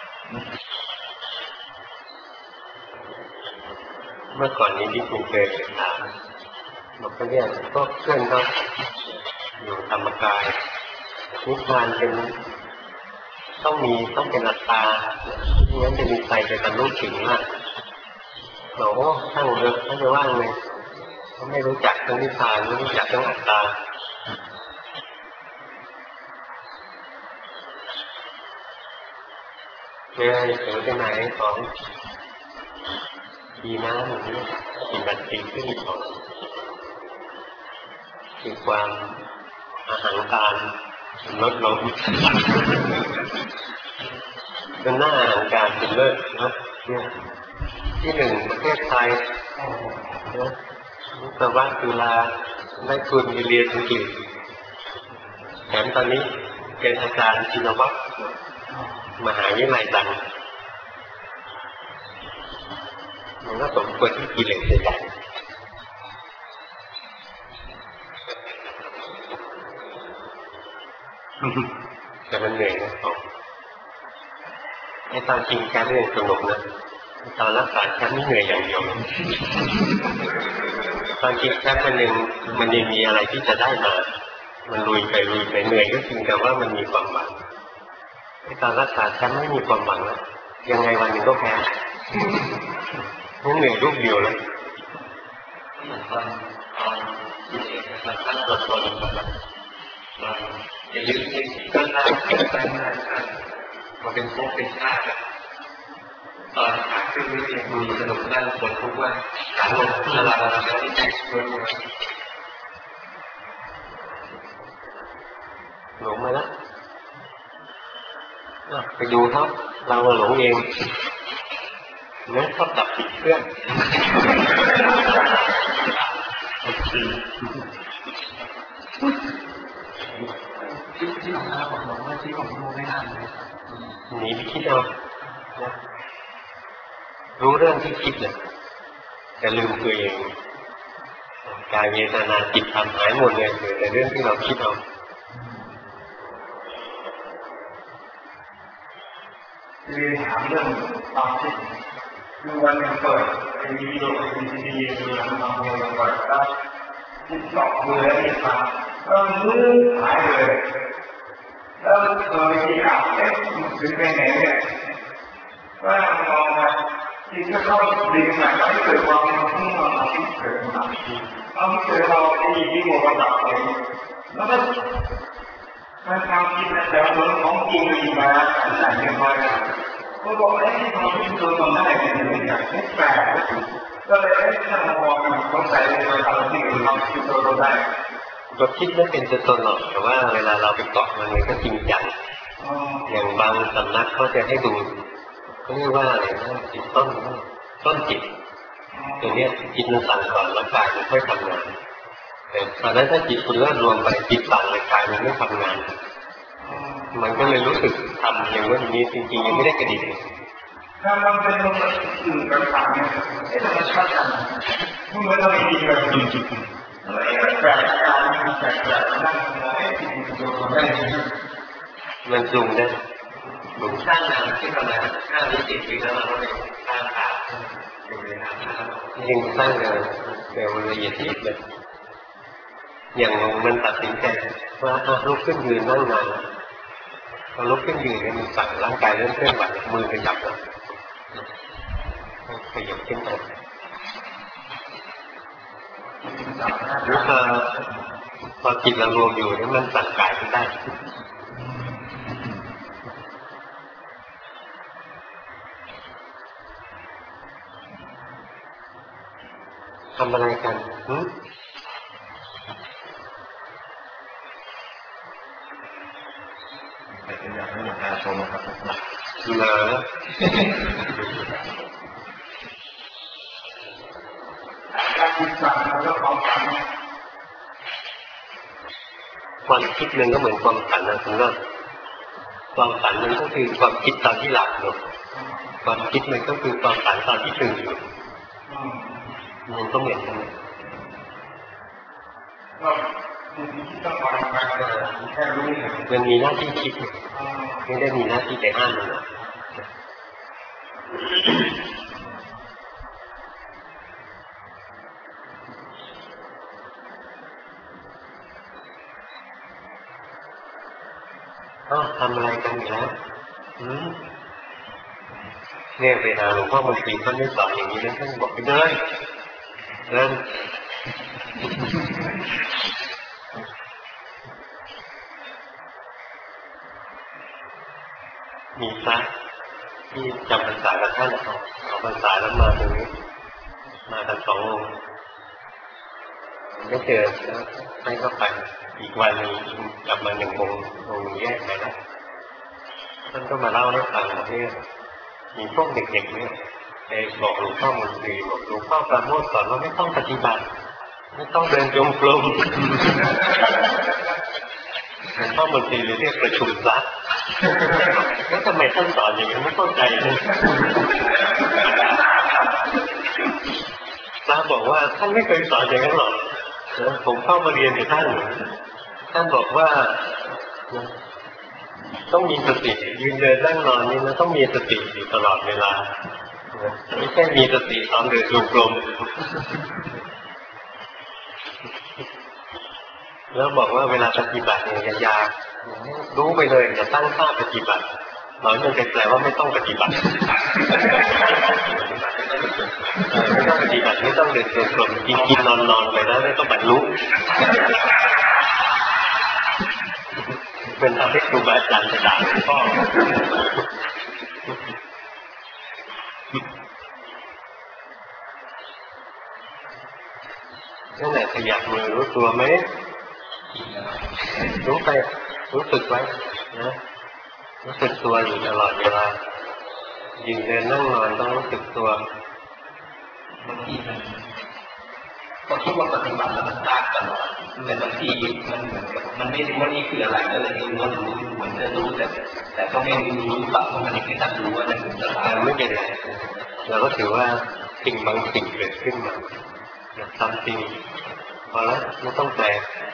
เมื่อก่อนนี้ดิ๊กมันเคยถามบอกว่าเนี่ยก็เพื่อนเขาอยู่ธรรมกายนิพพานเป็นต้องเป็นอัตตาไม่งั้นจะมีใครไปบรรลุถึงมากบอกว่าช่างเถอะไม่จะว่างเลยเขาไม่รู้จักทั้งนิพพานไม่รู้จักทั้งอัตตาเนี่ยเสือเป็นไหนของดีนะหนูกินบัตรตีขึ้นของคือความอาหารการลดลงเป็นหน้าอาหารการเป็นเลิศนะเนี่ยที่หนึ่งประเทศไทยนะสวัสดิ์จุฬาได้ทุนไปเรียนอังกฤษแถมตอนนี้เป็นอาจารย์ชินวัตรมหาวิทยาลัยดังมันก็สมควรที่กิเลสจะดังแต่มันเหนื่อยนะไอ้ตอนจริงการเรื่องสงบนะตอนรักษาแค่ไม่เหนื่อยอย่างเดียวตอนกินแค่มันยังมีอะไรที่จะได้มามันลุยไปเหนื่อยก็จริงแต่ว่ามันมีความหวังไอ้ตอนรักษาแค่ไม่มีความหวังแล้วยังไงวันหนึ่งก็แพ้มันเหนื่อยรูปเดียวเลยตอนกินเองมันตั้งตัวมันจะยึดติดก็ได้มันเป็นพวกเป็นชาติตอนขาขึ้นวิธีมีสนุกนั่งปวดทุกวันขาลงละลายแล้วที่ใจหลงมาแล้วไปดูเขาเราหลงเองเนี่ยชอบจับผิดเพื่อนที่หลงเราบอกว่าที่ผมดูไม่ทันเลยหนีไปคิดเอารู้เรื่องที่คิดเลยแต่ลืมตัวเองกายเวทนาจิตธรรมหายหมดเลยแต่เรื่องที่เราคิดเอาคือถามเรื่องตอนที่คือวันนึงเปิดเป็นวิดีโอเป็นซีดีดูหนังบางคนเปิดแล้วติดต่อมือแล้วนี่ครับมือหายเลยแล้ววิธีการถึงไปไหนเนี่ยว่ามองมาที่จะเข้าดึงหนักให้เกิดความมุ่งมั่นที่เกิดมาเอาที่เกิดเราที่ที่โมระดับเลยแล้วก็การทำกิจแต่ละคนของจริงมีมาหลายอย่างมากก็บอกให้ที่เราที่ตัวตนได้เป็นอย่างไม่แปลกก็เลยให้ท่านมองต้องใส่ในตัวเราที่เราที่ตัวเราได้เราคิดไม่เป็นตัวตนหรอกแต่ว่าเวลาเราไปเกาะมันก็จริงจังอย่างบางสำนักเขาจะให้ดูเขาเรียกว่าอะไรนะจิตต้นจิตตัวนี้จิตมันสั่งก่อนแล้วกายมันค่อยทำงานแต่ตอนนั้นถ้าจิตคุณเริ่มรวมไปจิตสั่งเลยกายมันไม่ทำงานมันก็เลยรู้สึกทำอย่างว่านี้จริงๆยังไม่ได้กระดิกถ้ามันเป็นลมสื่อต่างๆเนี่ยไอ้ธรรมชาติกันมันไม่ต้องมีอะไรจริงๆอะไรแปลกการมีแปลกๆนั่งมองไอ้ที่มันโดนได้มันปรุงได้ปรุงสร้างงานที่ประมาณ5 หรือ 10 ปีแล้วเราเลยสร้างขาอยู่ในน้ำจริงสร้างงานแต่มันละเอียดยิบเลยอย่างมันตัดสินใจว่าลุกขึ้นยืนนั่งนานพอลุกขึ้นยืนเนี่ยมันสั่งร่างกายเริ่มเคลื่อนไหวมือไปจับแล้วขยับขึ้นไปแล้วพอจิตเรารวมอยู่เนี่ยมันสั่งกายขึ้นได้ทำอะไรกันอยากให้หลวงตาชมครับเหรอการศึกษาแล้วก็ความคิดหนึ่งก็เหมือนความฝันนะคุณว่าความฝันมันก็คือความคิดตอนที่หลับอยู่ความคิดมันก็คือความฝันตอนที่ตื่นอยู่มันก็เหมือนกันมันมีหน้าที่คิดไม่ได้มีหน้าที่ไปห้ามมันทำอะไรกันอีกแล้วเนี่ยไปหาหลวงพ่อมนตรีท่านไม่สอนอย่างนี้นะท่านบอกไปเลยเริ่มมีพระที่จำพรรษากับท่านเอาพรรษาแล้วมาตรงนี้มากัน2 องค์ไม่เจอแล้วท่านก็ไปอีกวันนึงกลับมา1 องค์แยกไปแล้วท่านก็มาเล่าให้ฟังว่าเนี่ยมีพวกเด็กๆเนี่ยไปบอกหลวงพ่อมนตรีบอกหลวงพ่อปราโมทย์สอนว่าไม่ต้องปฏิบัติไม่ต้องเดินจงกรมหลวงพ่อมนตรีเลยเรียกประชุมซะแล้วทำไมท่านสอนอย่างนี้ไม่เข้าใจเลยพระบอกว่าท่านไม่เคยสอนอย่างนั้นหรอกผมเข้ามาเรียนกับท่านบอกว่าต้องมีสติยืนเดินนั่งนอนนี่นะต้องมีสติอยู่ตลอดเวลาไม่ใช่มีสติตอนเดินจงกรมแล้วบอกว่าเวลาปฏิบัติเนี่ยอย่ารู้ไปเลยอย่าตั้งท่าปฏิบัติหน่อยมันจะแปลว่าไม่ต้องปฏิบัติไม่ต้องปฏิบัติไม่ต้องเดินจงกรมกินนอนไปแล้วไม่ต้องบรรลุเป็นทำให้ครูบาอาจารย์จะด่าหลวงพ่อนั่นแหละขยับมือรู้ตัวไหมรู้ไปรู้สึกไว้นะรู้สึกตัวอยู่ตลอดเวลายืนเดินนั่งนอนต้องรู้สึกตัวบางทีมันก็คิดว่าปฏิบัติแล้วมันยากตลอดแต่บางทีมันเหมือนกับมันไม่รู้ว่านี่คืออะไรก็เลยรู้เหมือนจะรู้แต่ก็ไม่รู้ปะเพราะมันไม่ทันรู้ว่านั่นคืออะไรไม่เป็นไรเราก็ถือว่าสิ่งบางสิ่งเกิดขึ้นมาทำสิ่งพอแล้วไม่ต้องแปล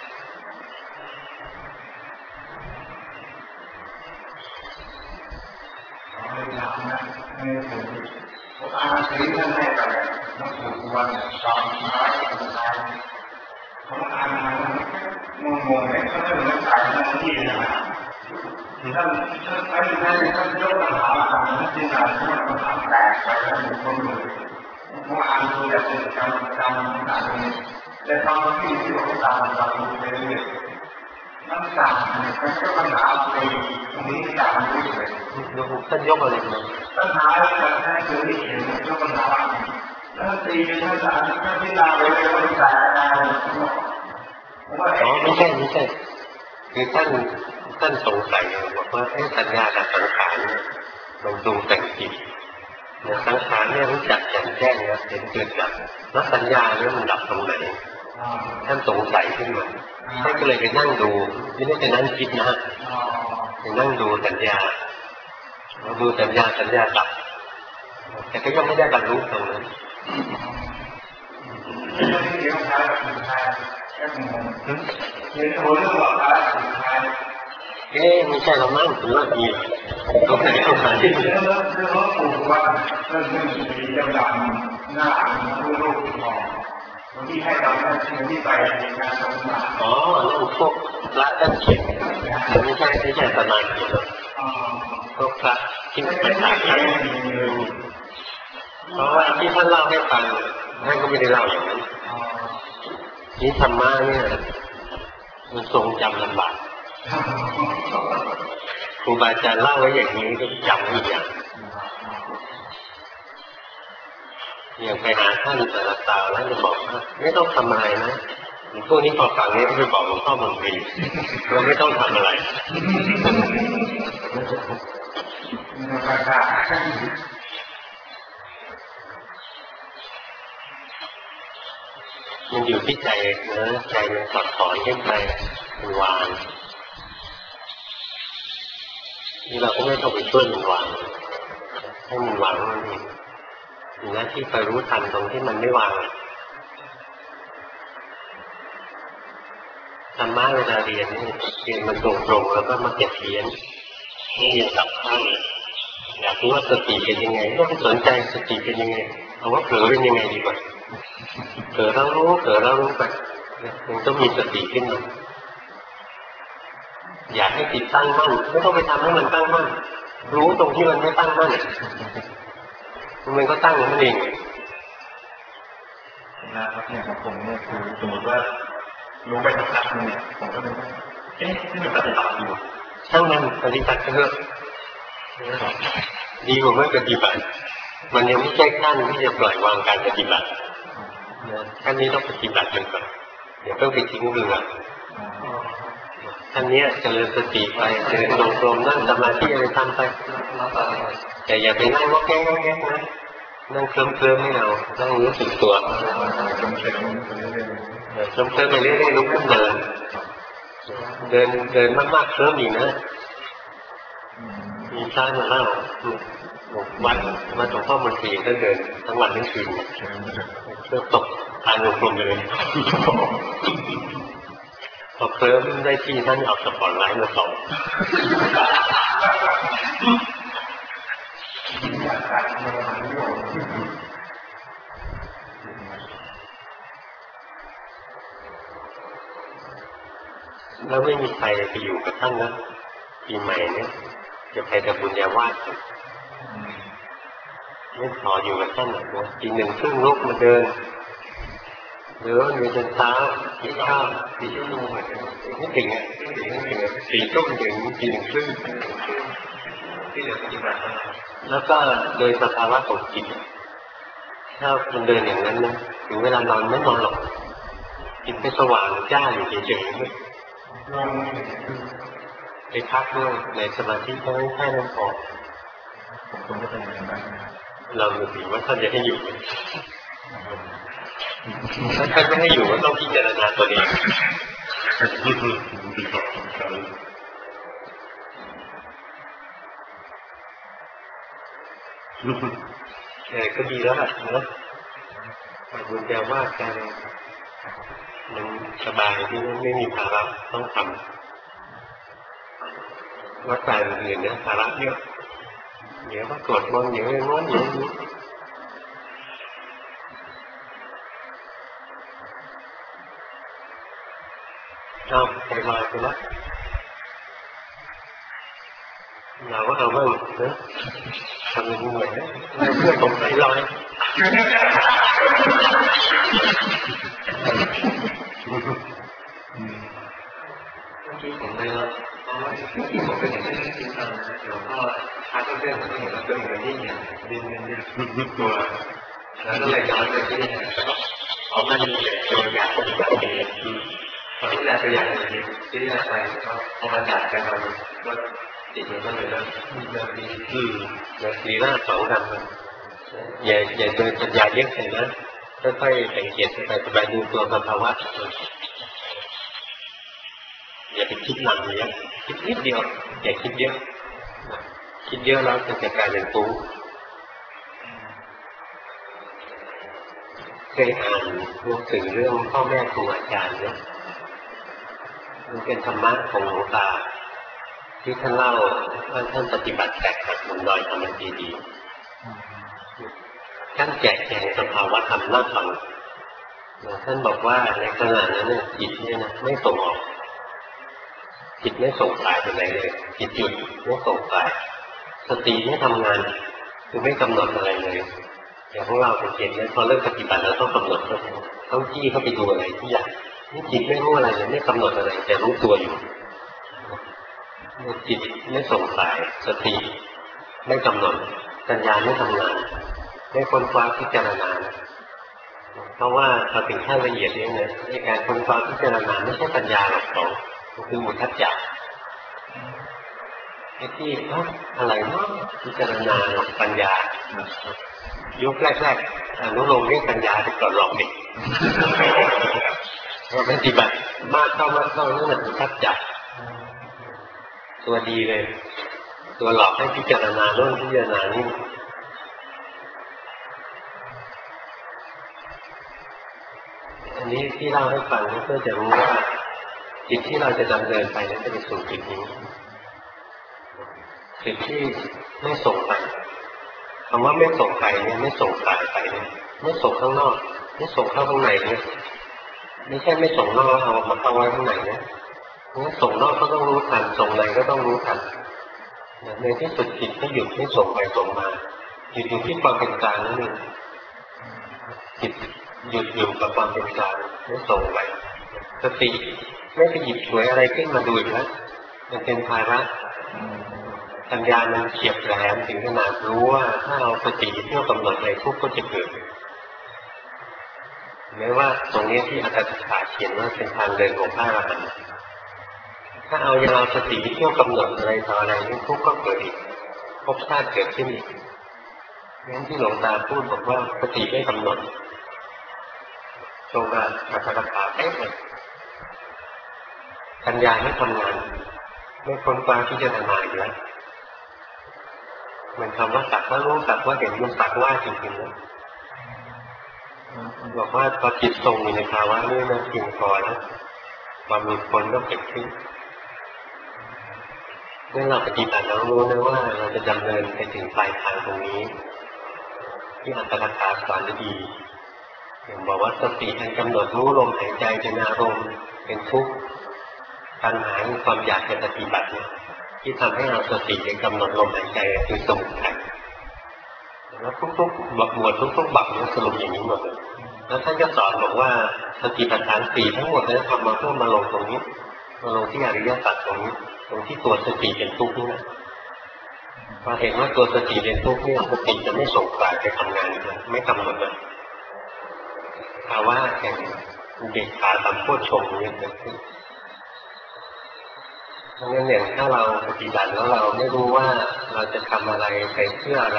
ผมอ่านชีวิตท่านให้ไปนักบุญวันตอนท้ายสุดท้ายผมอ่านมางงๆเนี่ยเขาจะเหมือนใส่หน้าที่นะท่านยกปัญหามาที่ไหนที่มันปัญหาแตกไปแล้วมีคนเลยผมอ่านดูแบบเป็นการอ่านเลยแต่ตอนที่ผมตามไปเรื่อยๆมันต่างมันก็ปัญหาไปตรงนี้ต่างกันเลยท่านยกอะไรมาปัญหาการแก้ไขเห็นก็ปัญหาแล้วตีท่านสารท่านพิจารณาไปเลยว่าสารอะไรอ๋อไม่ใช่คือท่านสงสัยบอกว่าสัญญากับสังขารมันปรุงแต่งจิตสังขารเนี่ยรู้จักแจ่มแจ้งนะเห็นเกิดดับแล้วสัญญาเนี่ยมันดับตรงไหนท่านสงสัยขึ้นมาท่านก็เลยไปนั่งดูไม่ได้ไปนั่งคิดนะไปนั่งดูสัญญาดูสัญญาดับแต่ก็ยังไม่ได้บรรลุตรงนั้นไม่ใช่เรามั่งถือว่าดีตรงไหนตรงไหนที่แล้วปลูกว่าเรื่องมีจำดับหน้ารูปของที่ให้เราที่ไปในการทำงานอ๋อนั่นพวกพระท่านเขียนไม่ใช่ประมาณนี้พวกพระที่เป็นสายนั้นเพราะว่าที่ท่านเล่าให้ฟังท่านก็ไม่ได้เล่าอย่างนั้นนี่ธรรมะเนี่ยมันทรงจำลำบากครูบาอาจารย์เล่าไว้อย่างนี้ก็จำอีกอย่างไปหาท่านแต่ละตาแล้วจะบอกว่าไม่ต้องทำอะไรนะพวกนี้พอฟังนี้ก็ไปบอกหลวงพ่อมนตรีเราไม่ต้องทำอะไรมันอยู่ที่ใจนะใจมันถอดถอนขึ้นไปมันวางนี่เราก็ไม่ต้องไปช่วยมันวางให้มันวางมันเองมีหน้าที่คอยรู้ทันตรงที่มันไม่วางธรรมะเวลาเรียนมันตรงๆแล้วก็มาเก็บเรียนไม่เรียนสับข้างอยากรู้ว่าสติเป็นยังไงไม่ต้องสนใจสติเป็นยังไงเอาว่าเผลอเป็นยังไงดีกว่าเผลอแล้วรู้ไปมันต้องมีสติขึ้นมาอยากให้จิตตั้งมั่นไม่ต้องไปทำให้มันตั้งมั่นรู้ตรงที่มันไม่ตั้งมั่นมันก็ตั้งของมันเองนะครับเนี่ยของผมเนี่ยคือสมมติว่ารู้ไปสักพักนึงเนี่ยผมก็เลยว่าที่มันปฏิบัติอยู่ช่างมันปฏิบัติเถอะดีกว่าไม่ปฏิบัติมันยังไม่ใช่ขั้นที่จะปล่อยวางการปฏิบัติขั้นนี้ต้องปฏิบัติกันก่อนเดี๋ยวต้องไปทิ้งเรือขั้นนี้เจริญสติไปเจริญลมนั่งสมาธิอะไรทำไปแต่อย่าไปนั่งแง่นะนั่งเคลิ้มให้เรานั่งรู้สึกตัวเคลิ้มไปเรื่อยๆลุกขึ้นเดินมากๆเคลิ้มอีกนะมีพระมาเล่าวัดหลวงพ่อมนตรีท่านเดินทั้งวันทั้งคืนเพื่อตกทางลงกลมเลยพอเคลิ้มได้ที่ท่านเอาสปอตไลท์มาส่องแล้วไม่มีใครไปอยู่กับท่านนะปีใหม่เนี่ยจะไปแต่บุญญาวาสไม่ขออยู่กับท่านหรอกนะปีหนึ่งครึ่งลุกมาเดินหรือว่ามีจนเช้ากินข้าว4 ชั่วโมงไม่ถึงอ่ะ4 ทุ่มถึงปีหนึ่งครึ่งที่เหลือปฏิบัติแล้วก็โดยสภาวะของจิตถ้ามันเดินอย่างนั้นนะถึงเวลานอนไม่นอนหรอกจิตไม่สว่างจ้าอยู่เฉยๆไปพักด้วยในสมาธิก็ไม่แค่นั้นพอผมควรจะเป็นยังไงบ้างเราดูสิว่าท่านจะให้อยู่ถ้าท่านไม่ให้อยู่ก็ต้องพิจารณาตัวเองก็ดีแล้วนะบุญแปลว่าการมันสบายที่ไม่มีภาระต้องทำวัดใจอื่นเนี่ยภาระเยอะเดี๋ยวก็ตรวจมนต์เดี๋ยวโน้นเดี๋ยวนี้เอาไปมาไปแล้วเราก็เอาบ้างนะทำยังไงนะเพื่อนผมใจลอยที่ผมได้รับเพราะว่าที่ผมเป็นอย่างนี้จริงๆนะเดี๋ยวก็พาเพื่อนๆผมที่เห็นเพื่อนๆที่เนี่ยดินตัวแล้วก็เลยย้อนไปที่นี่เอามันตัวอย่างตอนที่แรกตัวอย่างที่แรกไปพอมาจัดกันเราก็ติดมันก็เลยเริ่มดีหน้าสองดำอย่าเดินปัญญาเยอะเลยนะค่อยๆสังเกตสบายๆดูตัวสภาวะอย่าไปคิดหนักเยอะคิดนิดเดียวอย่าคิดเยอะคิดเยอะแล้วจะกลายเป็นฟุ้งเคยอ่านหนังสือเรื่องพ่อแม่ครูอาจารย์เนี่ยมันเป็นธรรมะของหลวงตาที่ท่านเล่าว่าท่านปฏิบัติแตกหักบนดอยธรรมดีท่านแจกแจงสภาวะธรรมน่าฟังท่านบอกว่าในขณะนั้นเนี่ยจิตเนี่ยนะไม่ส่งออกจิตไม่ส่งสายไปไหนเลยจิตหยุดไม่ส่งสายสติไม่ทำงานคือไม่กำหนดอะไรเลยอย่างพวกเราเป็นเห็นเนี่ยพอเริ่มปฏิบัติเราต้องกำหนดต้องจี้เข้าไปดูอะไรที่อยากนี่จิตไม่รู้อะไรเลยไม่กำหนดอะไรแต่รู้ตัวอยู่จิตไม่ส่งสายสติไม่กำหนดปัญญาไม่ทำงานไม่ค้นคว้าพิจารณาเพราะว่าพอถึงขั้นละเอียดนี้เนี่ยในการค้นคว้าพิจารณาไม่ใช่ปัญญาหรอกของคืออุทธัจจะไอ้ที่อะไรเนาะพิจารณาปัญญายุคแรกๆอนุโลมเรียกปัญญาไปก่อนหลอกเด็กพอปฏิบัติมากเข้านั่นแหละอุทธัจจะตัวดีเลยตัวหลอกให้พิจารณาโน่นพิจารณานี่อันนี้ที่เล่าให้ฟังเพื่อจะรู้ว่าจิตที่เราจะดำเนินไปนั้นจะเป็นสู่จุดนี้จุดที่ไม่ส่งไปคำว่าไม่ส่งไปเนี่ยไม่ส่งสายไปเนี่ยไม่ส่งข้างนอกไม่ส่งเข้าข้างในเนี่ยไม่ใช่ไม่ส่งนอกเอามาเข้าไว้ข้างในเนี่ยส่งนอกก็ต้องรู้ทันส่งในก็ต้องรู้ทันในที่สุดจิตก็หยุดไม่ส่งไปส่งมาหยุดอยู่ที่ความเป็นกลางนั่นเองจิตหยุดอยู่กับความเป็นกลางไม่ส่งไปสติไม่ไปหยิบฉวยอะไรขึ้นมาดูอีกแล้วมันเป็นภาระปัญญามันเฉียบแหลมถึงขนาดรู้ว่าถ้าเราสติเที่ยวกำหนดอะไรทุกข์ก็จะเกิดแม้ว่าตรงนี้ที่อาจารย์ขาเขียนว่าเป็นทางเดินของพระอรหันต์ถ้าเอาอย่างเราสติเที่ยวกำหนดอะไรต่ออะไรนี่ทุกข์ก็เกิดอีกภพชาติเกิดขึ้นอีกงั้นที่หลวงตาพูดบอกว่าสติไม่กำหนดตรงกับอัตถกถาเป๊ะเลยปัญญาไม่ทำงานไม่ค้นคว้าพิจารณาอยู่แล้วมันคำว่าสักว่ารู้สักว่าเห็นมันสักว่าจริงๆนะบอกว่าพอจิตทรงอยู่ในภาวะนี้มันเพียงพอแล้วความมีคนก็เกิดขึ้นเมื่อเราปฏิบัติเรารู้นะว่าเราจะดำเนินไปถึงปลายทางตรงนี้ที่อัตตกถาสอนดีอย่างบอกว่าสติอันกำหนดรู้ลมหายใจเป็นอารมณ์เป็นทุกข์ปัญหาความอยากจะปฏิบัติเนี่ยที่ทำให้เราสติเป็นกำหนดลมหายใจคือสมุทัยแล้วทุกๆหมวดทุกๆบักเนี่ยสรุปอย่างนี้หมดเลยแล้วท่านก็สอนบอกว่าสติปัฏฐานสี่ทั้งหมดเนี่ยทำมาเพื่อมาลงตรงนี้มาลงที่อริยสัจตรงนี้ตรงที่ตัวสติเป็นทุกข์นี่นะพอเห็นว่าตัวสติเป็นทุกข์เนี่ยสติจะไม่ส่งสายไปทำงานเลยไม่กำหนดเลยภาวะแห่งเด็กขาตามโคตรชงเนี่ยเกิดขึ้นเพราะงั้นเนี่ยถ้าเราปฏิบัติแล้วเราไม่รู้ว่าเราจะทำอะไรไปเพื่ออะไร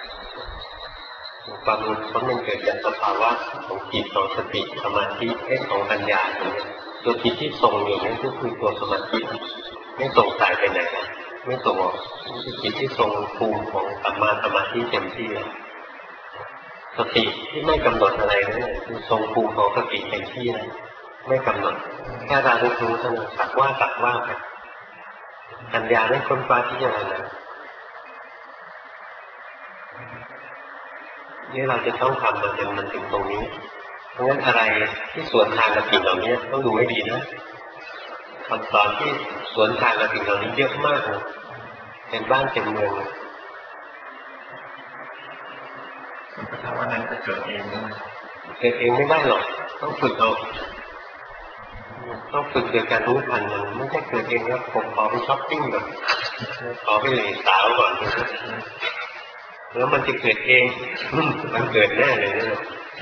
ความรู้เพราะมันเกิดจากสภาวะของจิตของสติสมาธิของปัญญาตัวจิตที่ทรงอยู่นั่นก็คือตัวสมาธิไม่ส่งสายไปไหนไม่ส่งออกจิตที่ทรงภูมิของสัมมาสมาธิเต็มที่แล้วสติที่ไม่กำหนดอะไรนั่นคือทรงภูมิของสติเต็มที่แล้วไม่กำหนดแค่เรารู้เท่านั้นสักว่าไปปัญญาไม่ค้นคว้าที่จะอะไรนี่เราจะต้องทำมันจนมันถึงตรงนี้เพราะงั้นอะไรที่สวนทางกับสิ่งเหล่านี้ต้องดูให้ดีนะคำสอนที่สวนทางกับสิ่งเหล่านี้เยอะมากเลยเป็นบ้านเป็นเมืองถ้าวันนั้นจะเกิดเองเกิดเองไม่ได้หรอกต้องฝึกเอาต้องฝึกโดยการรู้ทันมันไม่ใช่เกิดเองแล้วผมขอไปช้อปปิ้งก่อนขอไปเลยสาวก่อนแล้วมันจะเกิดเองมันเกิดแน่เลยเนี่ย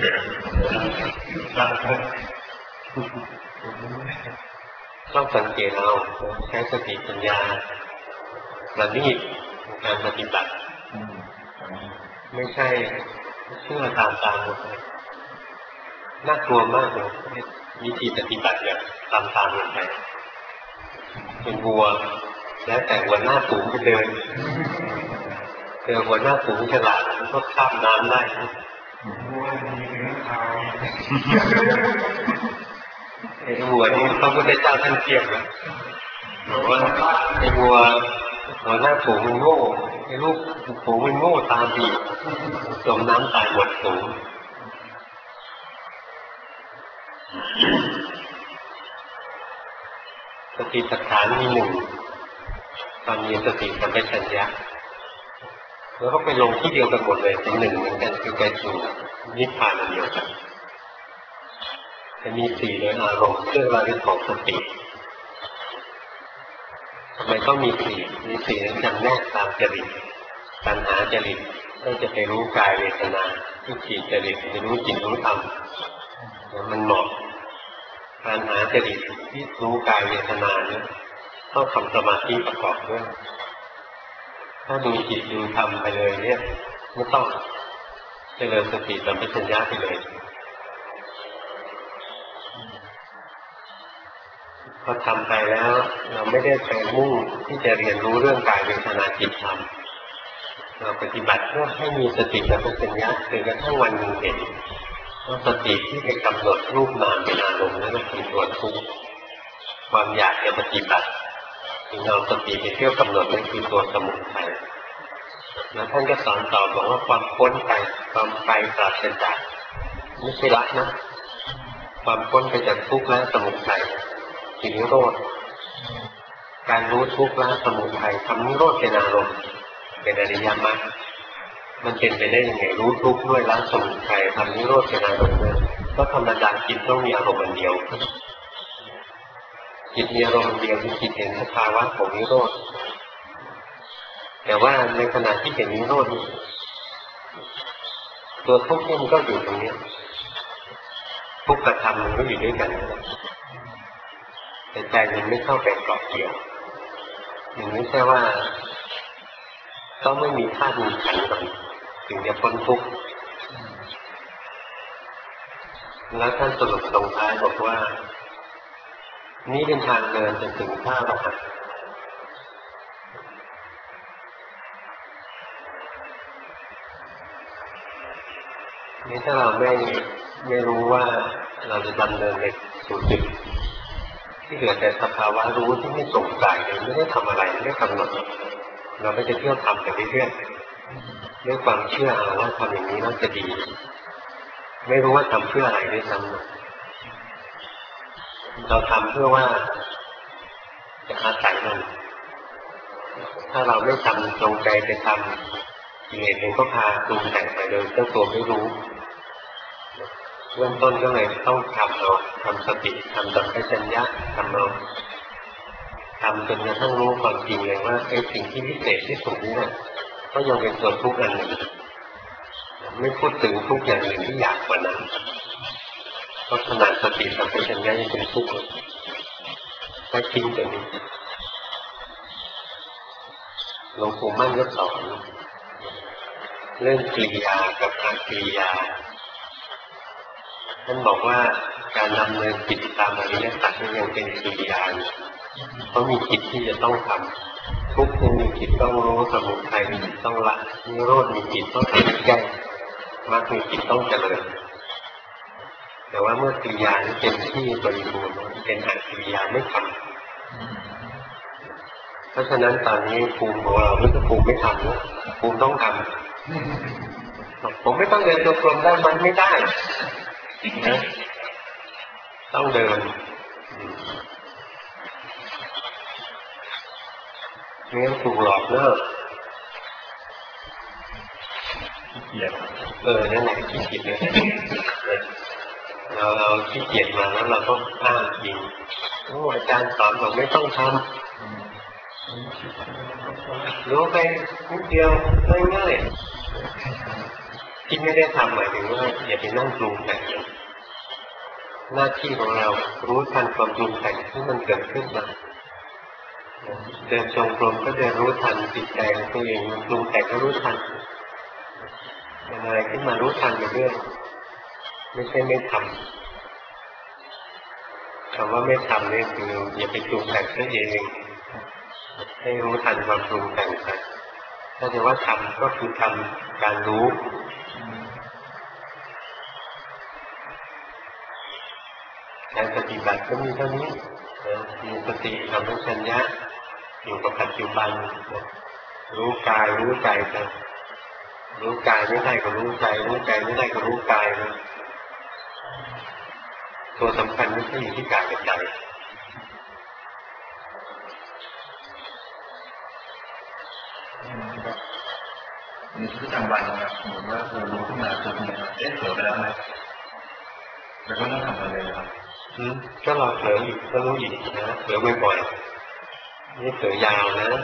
ต้องสังเกตเอาใช้สติปัญญาประณีตการปฏิบัติไม่ใช่เชื่อตามหมดเลยน่ากลัวมากเลยวิธีปฏิบัติแบบตามลงไปเป็นวัวแล้วแต่หัวหน้าฝูงจะเดินหัวหน้าฝูงฉลาดก็ข้ามน้ำได้ไอ้วัวนี่พระพุทธเจ้าท่านเทียบนะบอกว่าไอ้วัวหัวหน้าฝูงมันโง่ไอ้ลูกฝูงมันโง่ตามบีบจมน้ำตายหมดฝูงสติปัฏฐานมีหนึ่งความมีสติสัมปชัญญะแล้วก็ไปลงที่เดียวกันหมดเลยเป็นหนึ่งเหมือนกันคือใจสู่นิพพานเดียวกันจะมีสี่โดยอารมณ์เครื่องระลึกของสติทำไมต้องมีสี่นั้นจำแนกตามจริตตัณหาจริตก็จะไปรู้กายเวทนาทิฏฐิจริตจะรู้จิตรู้ธรรมมันเหมาะตัณหาจริตที่รู้กายเวทนาเนี่ยต้องทำสมาธิประกอบด้วยถ้าดูจิตดูธรรมไปเลยเนี่ยไม่ต้องเจริญสติสัมปชัญญะไปเลยพอทำไปแล้วเราไม่ได้ไปมุ่งที่จะเรียนรู้เรื่องกายเวทนาจิตธรรมเราปฏิบัติเพื่อให้มีสติสัมปชัญญะจนกระทั่งวันหนึ่งเห็นว่าสติที่ไปกำหนดรูปนามเป็นอารมณ์นั่นคือตัวทุกข์ความอยากจะปฏิบัติที่เราสติไปเที่ยวกำหนดนั่นคือตัวสมุทัยแล้วท่านก็สอนต่อบอกว่าความพ้นไปความไปปราศจากไม่ใช่ละนะความพ้นไปจากทุกข์และสมุทัยคือนิโรธการรู้ทุกข์ละสมุทัยทำนิโรธเป็นอารมณ์เป็นอริยมรรคมันเป็นไปได้ยังไงรู้ทุกข์ด้วยละสมุทัยทำนิโรธเป็นอารมณ์ด้วยก็ธรรมดาจิตต้องมีอารมณ์อันเดียวจิตมีอารมณ์เดียวคือจิตเห็นสภาวะของนิโรธแต่ว่าในขณะที่เห็นนิโรธตัวทุกข์มันก็อยู่ตรงนี้ทุกข์กับธรรมมันก็อยู่ด้วยกันแต่ใจมันไม่เข้าไปเกาะเกี่ยวมันไม่ใช่ว่าต้องไม่มีธาตุมีขันธ์ก่อนถึงจะพ้นทุกข์แล้วท่านสรุปตรงท้ายบอกว่านี่เป็นทางเดินจนถึงพระอรหันต์นี่ถ้าเราไม่รู้ว่าเราจะดำเนินในสู่จุดที่เหลือแต่สภาวะรู้ที่ไม่สงสัยเลยไม่ได้ทำอะไรไม่ได้กำหนดเราก็จะเที่ยวทำไปเรื่อยๆด้วยความเชื่อว่าทำอย่างนี้น่าจะดีไม่รู้ว่าทำเพื่ออะไรด้วยซ้ำเราทำเพื่อว่าจะอาศัยมันถ้าเราไม่ทำจงใจไปทำเหตุหนึ่งก็พาปรุงแต่งไปโดยเจ้าตัวไม่รู้เริ่มต้นก็เลยต้องทำสติทำสัมปชัญญะทำจนกระทั่งรู้ความจริงเลยว่าไอ้สิ่งที่พิเศษที่สุดนี้น่ะก็ยังเป็นตัวทุกข์อันหนึ่งไม่พูดถึงทุกข์อย่างอื่นที่อยากกว่านั้นเพราะขนาดสติสัมปชัญญะยังเป็นทุกข์เลยถ้าทิ้งตัวนี้หลวงปู่มั่นก็สอนเรื่องกิริยากับอกิริยาท่านบอกว่าการดำเนินจิตตามอริยสัจยังเป็นกิริยาเพราะมีจิตที่จะต้องทำทุกข์มีจิตต้องรู้สมุทัยมีจิตต้องละนิโรธมีจิตต้องทำแก้มรรคมีจิตต้องเจริญแต่ว่าเมื่อกิริยานี้เป็นที่บริบูรณ์เป็นอกิริยาไม่ทำเพราะฉะนั้นตอนนี้ภูมิของเราไม่ใช่ภูมิไม่ทำนะภูมิต้องทำผมไม่ต้องเดินตัวกลมได้มันไม่ได้นะต้องเดินไม่งั้นถูกหลอกเลิกขี้เกียจนั่นแหละขี้เกียจเลยเราขี้เกียจมาแล้วเราก็อ้างจริงโอ้อาจารย์สอนบอกไม่ต้องทำรู้ไปนิดเดียวง่ายๆที่ไม่ได้ทำหมายถึงว่าอย่าไปนั่งปรุงแต่งหน้าที่ของเรารู้ทันความปรุงแต่งที่มันเกิดขึ้นมาเดินจงกรมก็เดินรู้ทันจิตใจของตัวเองมันปรุงแต่งก็รู้ทันอะไรขึ้นมารู้ทันอยู่เรื่อยไม่ใช่ไม่ทำคำว่าไม่ทำนี่คืออย่าไปปรุงแต่งตัวเองให้รู้ทันความปรุงแต่งไปถ้าจะว่าทำก็คือทำการรู้การปฏิบัติก็มีเท่านี้มีสติสัมปชัญญะอยู่กับปัจจุบันรู้กายรู้ใจไปรู้กายไม่ได้ก็รู้ใจรู้ใจไม่ได้ก็รู้กายนะตัวสำคัญไม่ใช่อยู่ที่กายกับใจในชีวิตประจำวันนะครับสมมติว่าเรารู้ขึ้นมาตัวนี้เผลอไปแล้วไหมแล้วก็ต้องทำอะไรเลยครับก็เราเผลออีกก็รู้อีกนะเผลอบ่อยๆนี่เผลอยาวนะ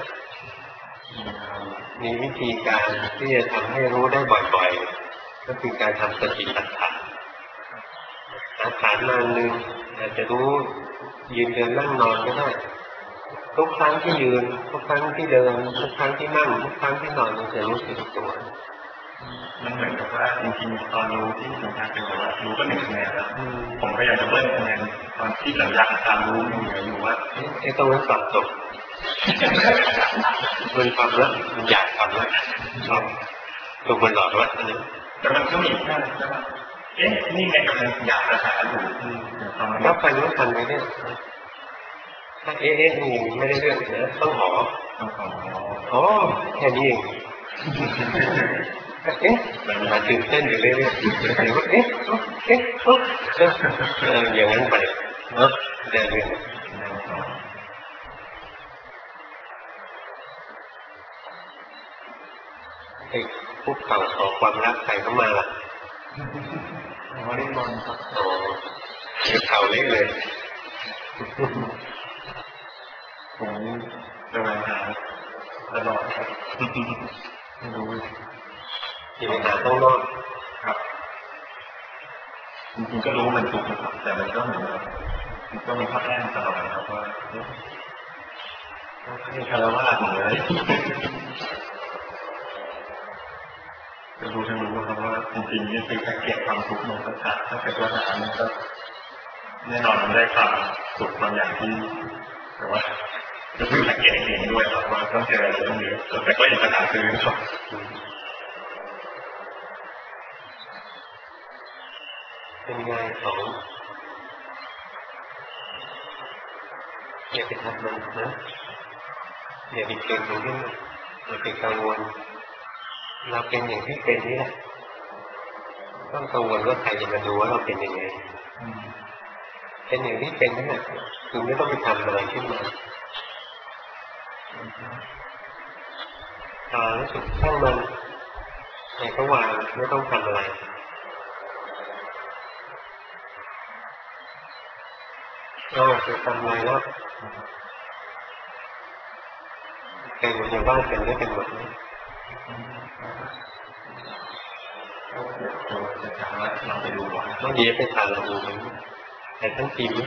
มีวิธีการที่จะทำให้รู้ได้บ่อยๆก็คือการทำสติปัฏฐานฐานนานหนึ่งอาจจะรู้ยืนเดินนั่งนอนก็ได้ทุกครั้งที่ยืนทุกครั้งที่เดินทุกครั้งที่นั่งทุกครั้งที่นอนมันจะรู้สึกตัวมันเหมือนกับว่าจริงๆตอนรู้ที่สำคัญเป็นว่ารู้ก็หนึ่งคะแนนแล้วผมก็อยากจะเบิ้ลคะแนนตอนที่หลังจากตามรู้มันเหลืออยู่ว่าไอ้ตรงนั้นปรับตกมันทำแล้วมันอยากทำแล้วชอบตัวมันหลอดว่าอันนี้แต่มันก็มีแค่ใช่ไหมนี่ไงกำลังอยากจะหาอยู่แล้วไปรู้ทันไปเนี่ยถ้านี่ไม่ได้เรื่องนะต้องหอแค่นี้เองมาตื่นเต้นอยู่เรื่อยๆอย่างนั้นไปเนาะเดินเรื่องไอ้พวกเก่าขอความรักใครเข้ามาล่ะเล่นบอลครับเดี๋ยวเข่าเล็กเลยผมจะมาหาตลอดครับไม่รู้ที่ไปหาต้องนอกครับจริงๆก็รู้มันถูกนะครับแต่มันก็เหมือนมันก็มีข้อแย้งตลอดนะครับว่าให้คารวะเหมือนเลยก็รู้ทั้งรู้ครับว่าจริงๆนี่คือการเก็บความทุกข์มันก็ขาดถ้าเกิดว่าหามันก็แน่นอนมันได้ความสุขบางอย่างที่แต่ว่าจะพึ่งสังเกตเองด้วยครับว่าต้องเจออะไรต้องเยอะแต่ก็ยังปัญหาคือครับเป็นงานของอย่าไปทำมันนะอย่าไปเก่งตรงนี้อย่าไปกังวลเราเป็นอย่างที่เป็นนี่แหละต้องกังวลว่าใครจะมาดูว่าเราเป็นยังไงเป็นอย่างที่เป็นนี่แหละคือไม่ต้องไปทำอะไรขึ้นมารู้สึกช่างมันในก็วางไม่ต้องทำอะไรจะทำอะไรแล้วแกอยู่ในบ้านเป็นได้เป็นหมดเราไปดูว่าเมื่อกี้ไปทานเราดูมันแต่ทั้งทีม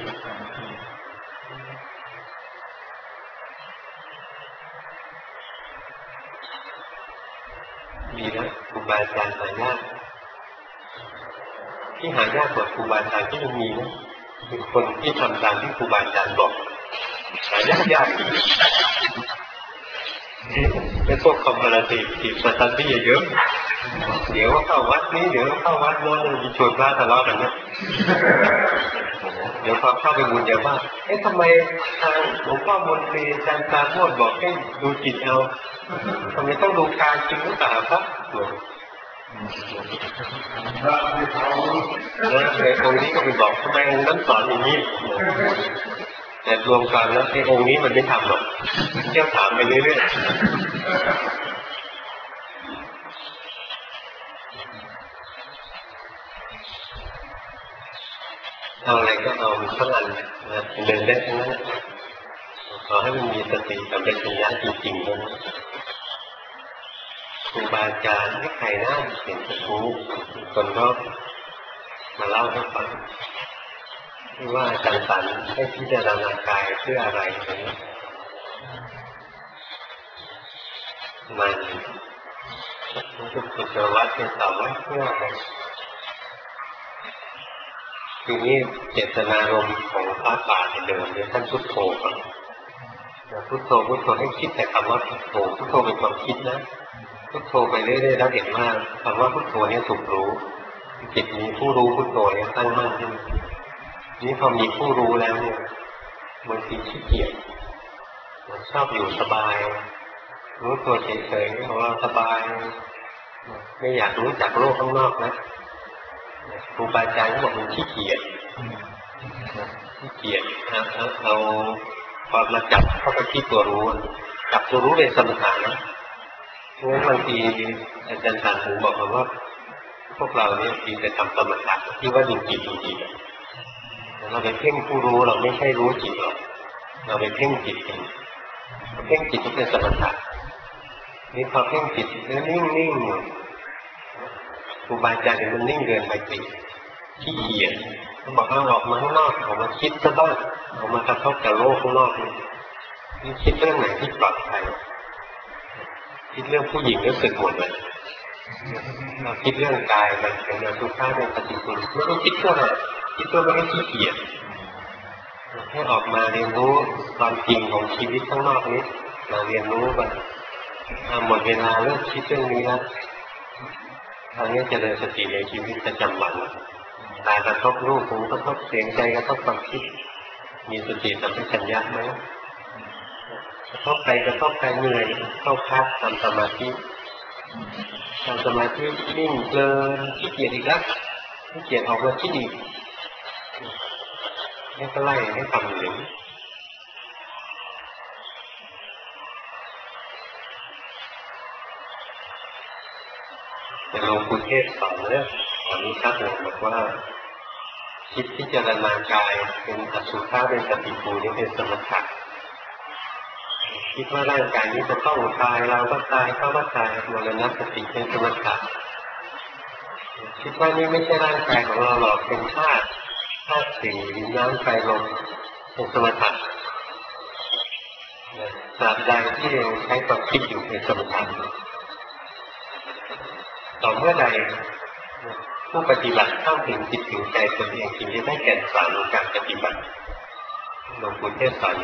ดีนะครูบาอาจารย์หายากที่หายากกว่าครูบาอาจารย์ที่ยังมีนะคือคนที่ทำตามที่ครูบาอาจารย์บอกหายากเป็นพวกคอมพาราทีฟสตัดดี้เยอะเดี๋ยวเข้าวัดนี้เดี๋ยวเข้าวัดโน้นมีชวนพระทะเลาะกันเนี่ยเดี๋ยวพอเข้าไปบุญเดี๋ยวว่าทำไมทางหลวงพ่อมนตรีอาจารย์ตาโทษบอกให้ดูจิตเอาทำไมต้องดูกายจริงหรือเปล่าครับแล้วองค์นี้ก็ไปบอกทำไมองค์นั้นสอนอย่างนี้แต่รวมกันแล้วองค์นี้มันไม่ทำหรอกเที่ยวถามไปเรื่อยๆเอาอะไรก็เอาทั้งอันนะเดินได้ทั้งนั้นขอให้มันมีสติสัมปชัญญะจริงๆด้วยครูบาอาจารย์ให้ใครน่าเห็นจะรู้คนก็มาเล่าให้ฟังว่าอาจารย์สันให้พิจารณากายเพื่ออะไรมันทุกกิจวัตรเป็นสาวเพื่ออะไรทีนี้เจตนารมณ์ของพระป่าเดิมเนี่ยท่านพุทโธก่อนพุทโธให้คิดแต่คำว่าพุทโธเป็นความคิดนะพุทโธไปเรื่อยๆแล้วเห็นว่าคำว่าพุทโธเนี่ยถูกรู้จิตมีผู้รู้พุทโธเนี่ยตั้งมั่นขึ้นนี่พอมีผู้รู้แล้วเนี่ยบางทีขี้เกียจชอบอยู่สบายรู้ตัวเฉยๆของเราสบายไม่อยากรู้จักโลกข้างนอกนะครูบาอาจารย์ก็บอกมันขี้เกียจเอาความมาจับเข้าไปที่ตัวรู้จับตัวรู้เป็นสมถะนะงั้นบางทีอาจารย์ถามผมบอกว่าพวกเราเนี่ยมีแต่ทำสมถะที่ว่าดูจิตเราไปเพ่งผู้รู้เราไม่ใช่รู้จิตหรอกเราไปเพ่งจิตกันเพ่งจิตก็เป็นสมถะนี่พอเพ่งจิตแล้วนิ่งๆอยู่ครูบาอาจารย์มันนิ่งเกินไปจิตขี้เกียจบอกว่าออกมาข้างนอกออกมาคิดซะบ้างออกมากระทบกับโลกข้างนอกนี่คิดเรื่องไหนที่ปลอดภัยคิดเรื่องผู้หญิงเรื่องสึกหมดเลยเราคิดเรื่องกายมันเป็นเรื่องทุกข์เป็นปฏิกูลไม่ต้องคิดเพื่ออะไรคิดเพื่อไม่ให้ขี้เกียจให้ออกมาเรียนรู้ความจริงของชีวิตข้างนอกนี้มาเรียนรู้แบบหมดเวลาเลิกคิดเรื่องนี้แล้วทางนี้เจริญสติในชีวิตประจำวันตากระทบรูปหูกระทบเสียงใจกระทบความคิดมีสติสัมปชัญญะไหมกระทบไปเหนื่อยเข้าพักทำสมาธินิ่งเพลินขี้เกียจอีกแล้วขี้เกียจออกมาคิดอีกให้ก็ไล่ให้ทำอย่างนี้แต่หลวงปู่เทศสอนเนี่ยตอนนี้ชัดเลยบอกว่าคิดพิจารณากายเป็นอสุภะเป็นปฏิกูลนี่เป็นสมถะคิดว่าร่างกายนี้จะต้องตายเราก็ตายเขาก็ตายมรณะสติเป็นสมถะคิดว่านี่ไม่ใช่ร่างกายของเราหรอกเป็นธาตุสี่ดินน้ำไฟลมเป็นสมถะตราบใดที่เราใช้ความคิดอยู่เป็นสมถะต่อเมื่อใดผู้ปฏิบัติเข้าถึงจิตถึงใจตนเองจึงจะได้แก่นสารของการปฏิบัติหลวงปู่เทศสอน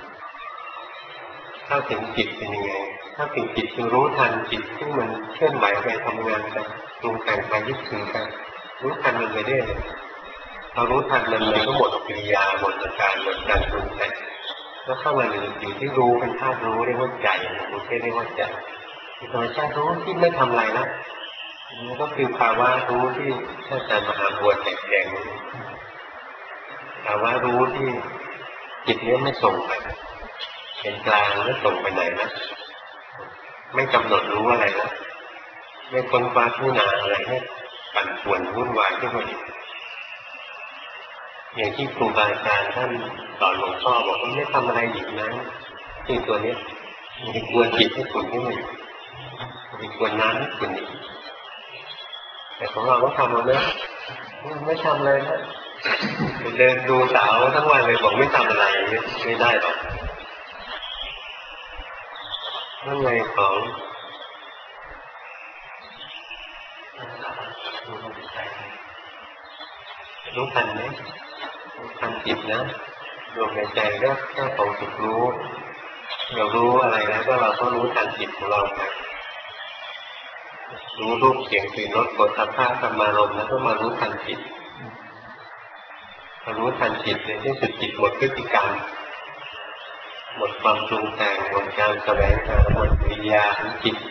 เข้าถึงจิตเป็นยังไงเข้าถึงจิตคือรู้ทันจิตที่มันเคลื่อนไหวไปทำงานไปปรุงแต่งไปยึดถือไปรู้ทันมันไปเรื่อยเลยเรารู้ทันมันก็หมดกิริยาหมดอาการหมดการปรุงแต่งแล้วเข้ามาอยู่ที่รู้เป็นธาตุรู้เรียกว่าใจไม่ใช่เรียกว่าใจธรรมชาติรู้ที่ไม่ทำอะไรนะมันก็คือภาวะรู้ที่ท่านอาจารย์มหาบัวแจกภาวะรู้ที่จิตนี้ไม่ส่งไปเป็นกลางไม่ส่งไปไหนนะไม่กำหนดรู้อะไรนะไม่ค้นคว้าพิจารณาอะไรให้ปั่นป่วนวุ่นวายขึ้นมาอีกอย่างที่ครูบาอาจารย์ท่านสอนหลวงพ่อบอกว่าไม่ทำอะไรอีกนะที่ตัวนี้มันกวนจิตให้ขุ่นขึ้นมามันกวนน้ำให้ขุ่นอีกแต่ของเราก็ทำเอานะไม่ทำเลยนะเดินดูสาวทั้งวันเลยบอกไม่ทำอะไรไม่ได้หรอกข้างในของรู้ทันไหมรู้ทันจิตนะลมหายใจก็แค่ของจิตรู้เรารู้อะไรแล้วก็เราก็รู้ทันจิตของเราไปรู้รูปเสียงกลิ่นรสโผฏฐัพพะธรรมารมณ์แล้วก็มารู้ทันจิตพอรู้ทันจิตในที่สุดจิตหมดพฤติกรรมหมดความปรุงแต่งหมดการแสวงหาหมดวิญญาณจิต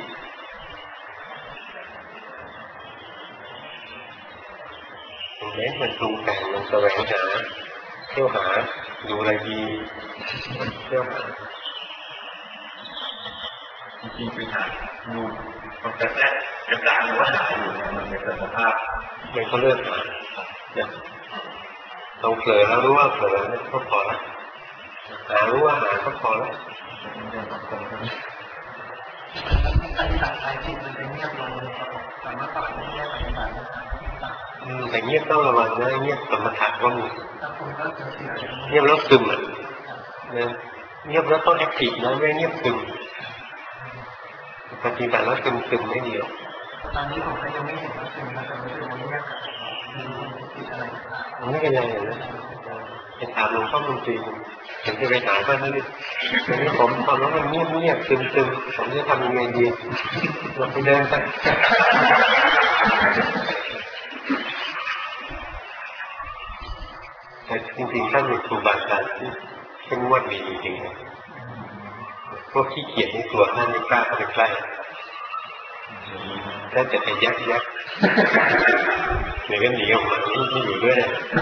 แม้มันปรุงแต่งมันแสวงหาเที่ยวหาดูอะไรดีเที่ยวหาจริงๆคือหาดูมันจะแรกกระจายหรือว่าหาอยู่เนี่ยมันเป็นสภาพมันก็เลิกหาเราเผลอแล้วรู้ว่าเผลอก็พอแล้วหารู้ว่าหาก็พอแล้วปฏิบัติไปจิตมันจะเงียบลงสามารถต่อเนื่องปฏิบัติแต่เงียบต้องระวังนะเงียบสมถะก็มีเงียบแล้วซึมอ่ะเงียบแล้วต้องแอคทีฟนะไม่เงียบซึมปฏิบัติแล้วซึมไม่ดีหรอกตอนนี้ผมก็ยังไม่เห็นว่าซึมนะแต่ไม่รู้ว่าเงียบไม่เป็นไรนะไปถามหลวงพ่อมนตรีถึงจะไปหาท่านนี่ตอนนี้ผมทำแล้วมันเงียบซึมผมจะทำยังไงดีเราไปเดินกันแต่จริงๆท่านเป็นครูบาอาจารย์ที่เข้มงวดดีจริงๆพวกขี้เกียจในตัวท่านไม่กล้าเข้าไปใกล้ถ้าจะไปยักเดี๋ยวก็หนีออกมาไม่อยู่ด้วย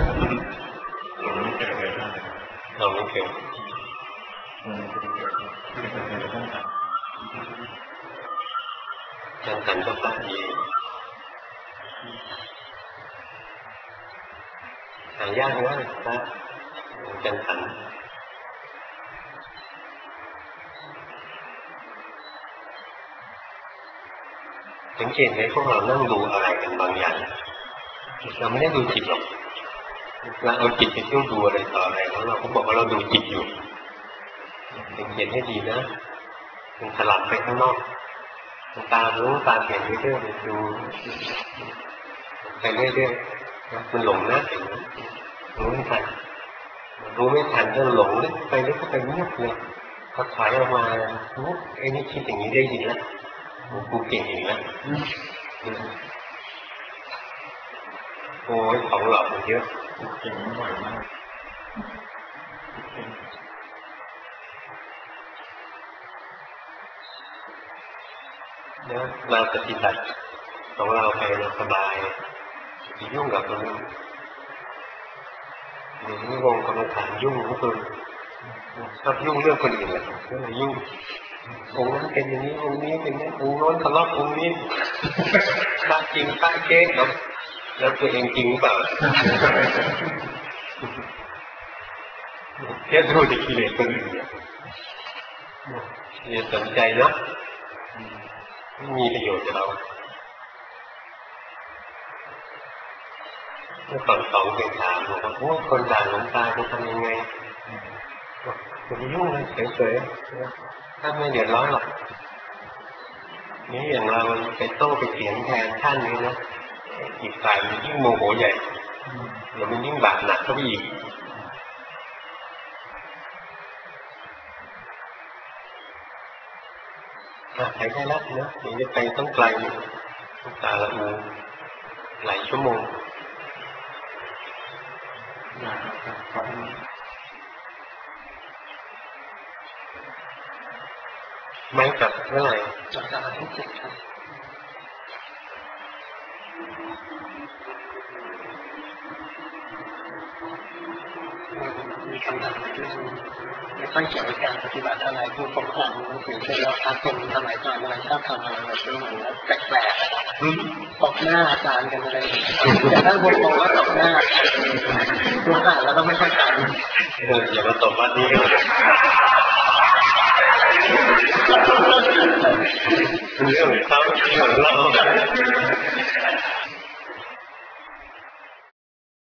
เราไม่เคยการสันก็พลาดดีหายากนะพระการสันสังเกตไหมพวกเรานั่งดูอะไรกันบางอย่างเราไม่ได้ดูจิตหรอกเราเอาจิตไปเที่ยวดูอะไรต่ออะไรแล้วเราก็บอกว่าเราดูจิตอยู่สังเกตให้ดีนะมันสลับไปข้างนอกตารู้ตาเห็นเรื่อยๆดูไปเรื่อยๆมันหลงนะรู้ไม่ทันก็หลงลึกไปเงียบเลยพอถอยออกมาไอ้นี่คิดอย่างนี้ได้ยินแล้วกูเก่งอีกแล้วโอ้ยของหลอกมันเยอะเก่งบ่อยมากเนี่ยเราปฏิบัติของเราไปสบายยุ่งกับคนอื่นเดี๋ยวนี้วงกรรมฐานยุ่งทุกคนชอบยุ่งเรื่องคนอื่นเลยก็เลยยุ่งองค์นั้นเป็นอย่างนี้องค์นี้เป็นอย่างนี้องค์โน้นทะเลาะองค์นี้ฆ่าจริงฆ่าเก๊กแล้วตัวเองจริงเปล่าแค่ดูแต่กิเลสคนอื่นอย่าสนใจนะไม่มีประโยชน์กับเราเมื่อก่อนสองเคยถามบอกว่าโอ้คนด่าหลวงตาจะทำยังไงอย่าไปยุ่งเลยเฉยๆถ้าไม่เดือดร้อนหรอกนี่อย่างเราไปโต้ไปเถียงแทนท่านนี้นะอีกฝ่ายมันยิ่งโมโหใหญ่เดี๋ยวมันยิ่งบาดหนักเข้าไปอีกไปได้แล้วนะเดี๋ยวจะไปต้องไกลตาละอูหลายชั่วโมงไม่กลับเมื่อไหร่จบจากวันที่7ครับมีคำถามที่ไม่ค่อยเกี่ยวกับการปฏิบัติอะไรคือผมอ่านหนังสือเสร็จแล้วครับคนสมัยก่อนมันชอบทำอะไรแบบนี้เหมือนแปลกๆตบหน้าอาจารย์กันอะไรแต่ถ้าผมบอกว่าตบหน้าผมอ่านแล้วก็ไม่เข้าใจอย่ามาตบว่านี้เรื่องของเขาเรื่องของเรา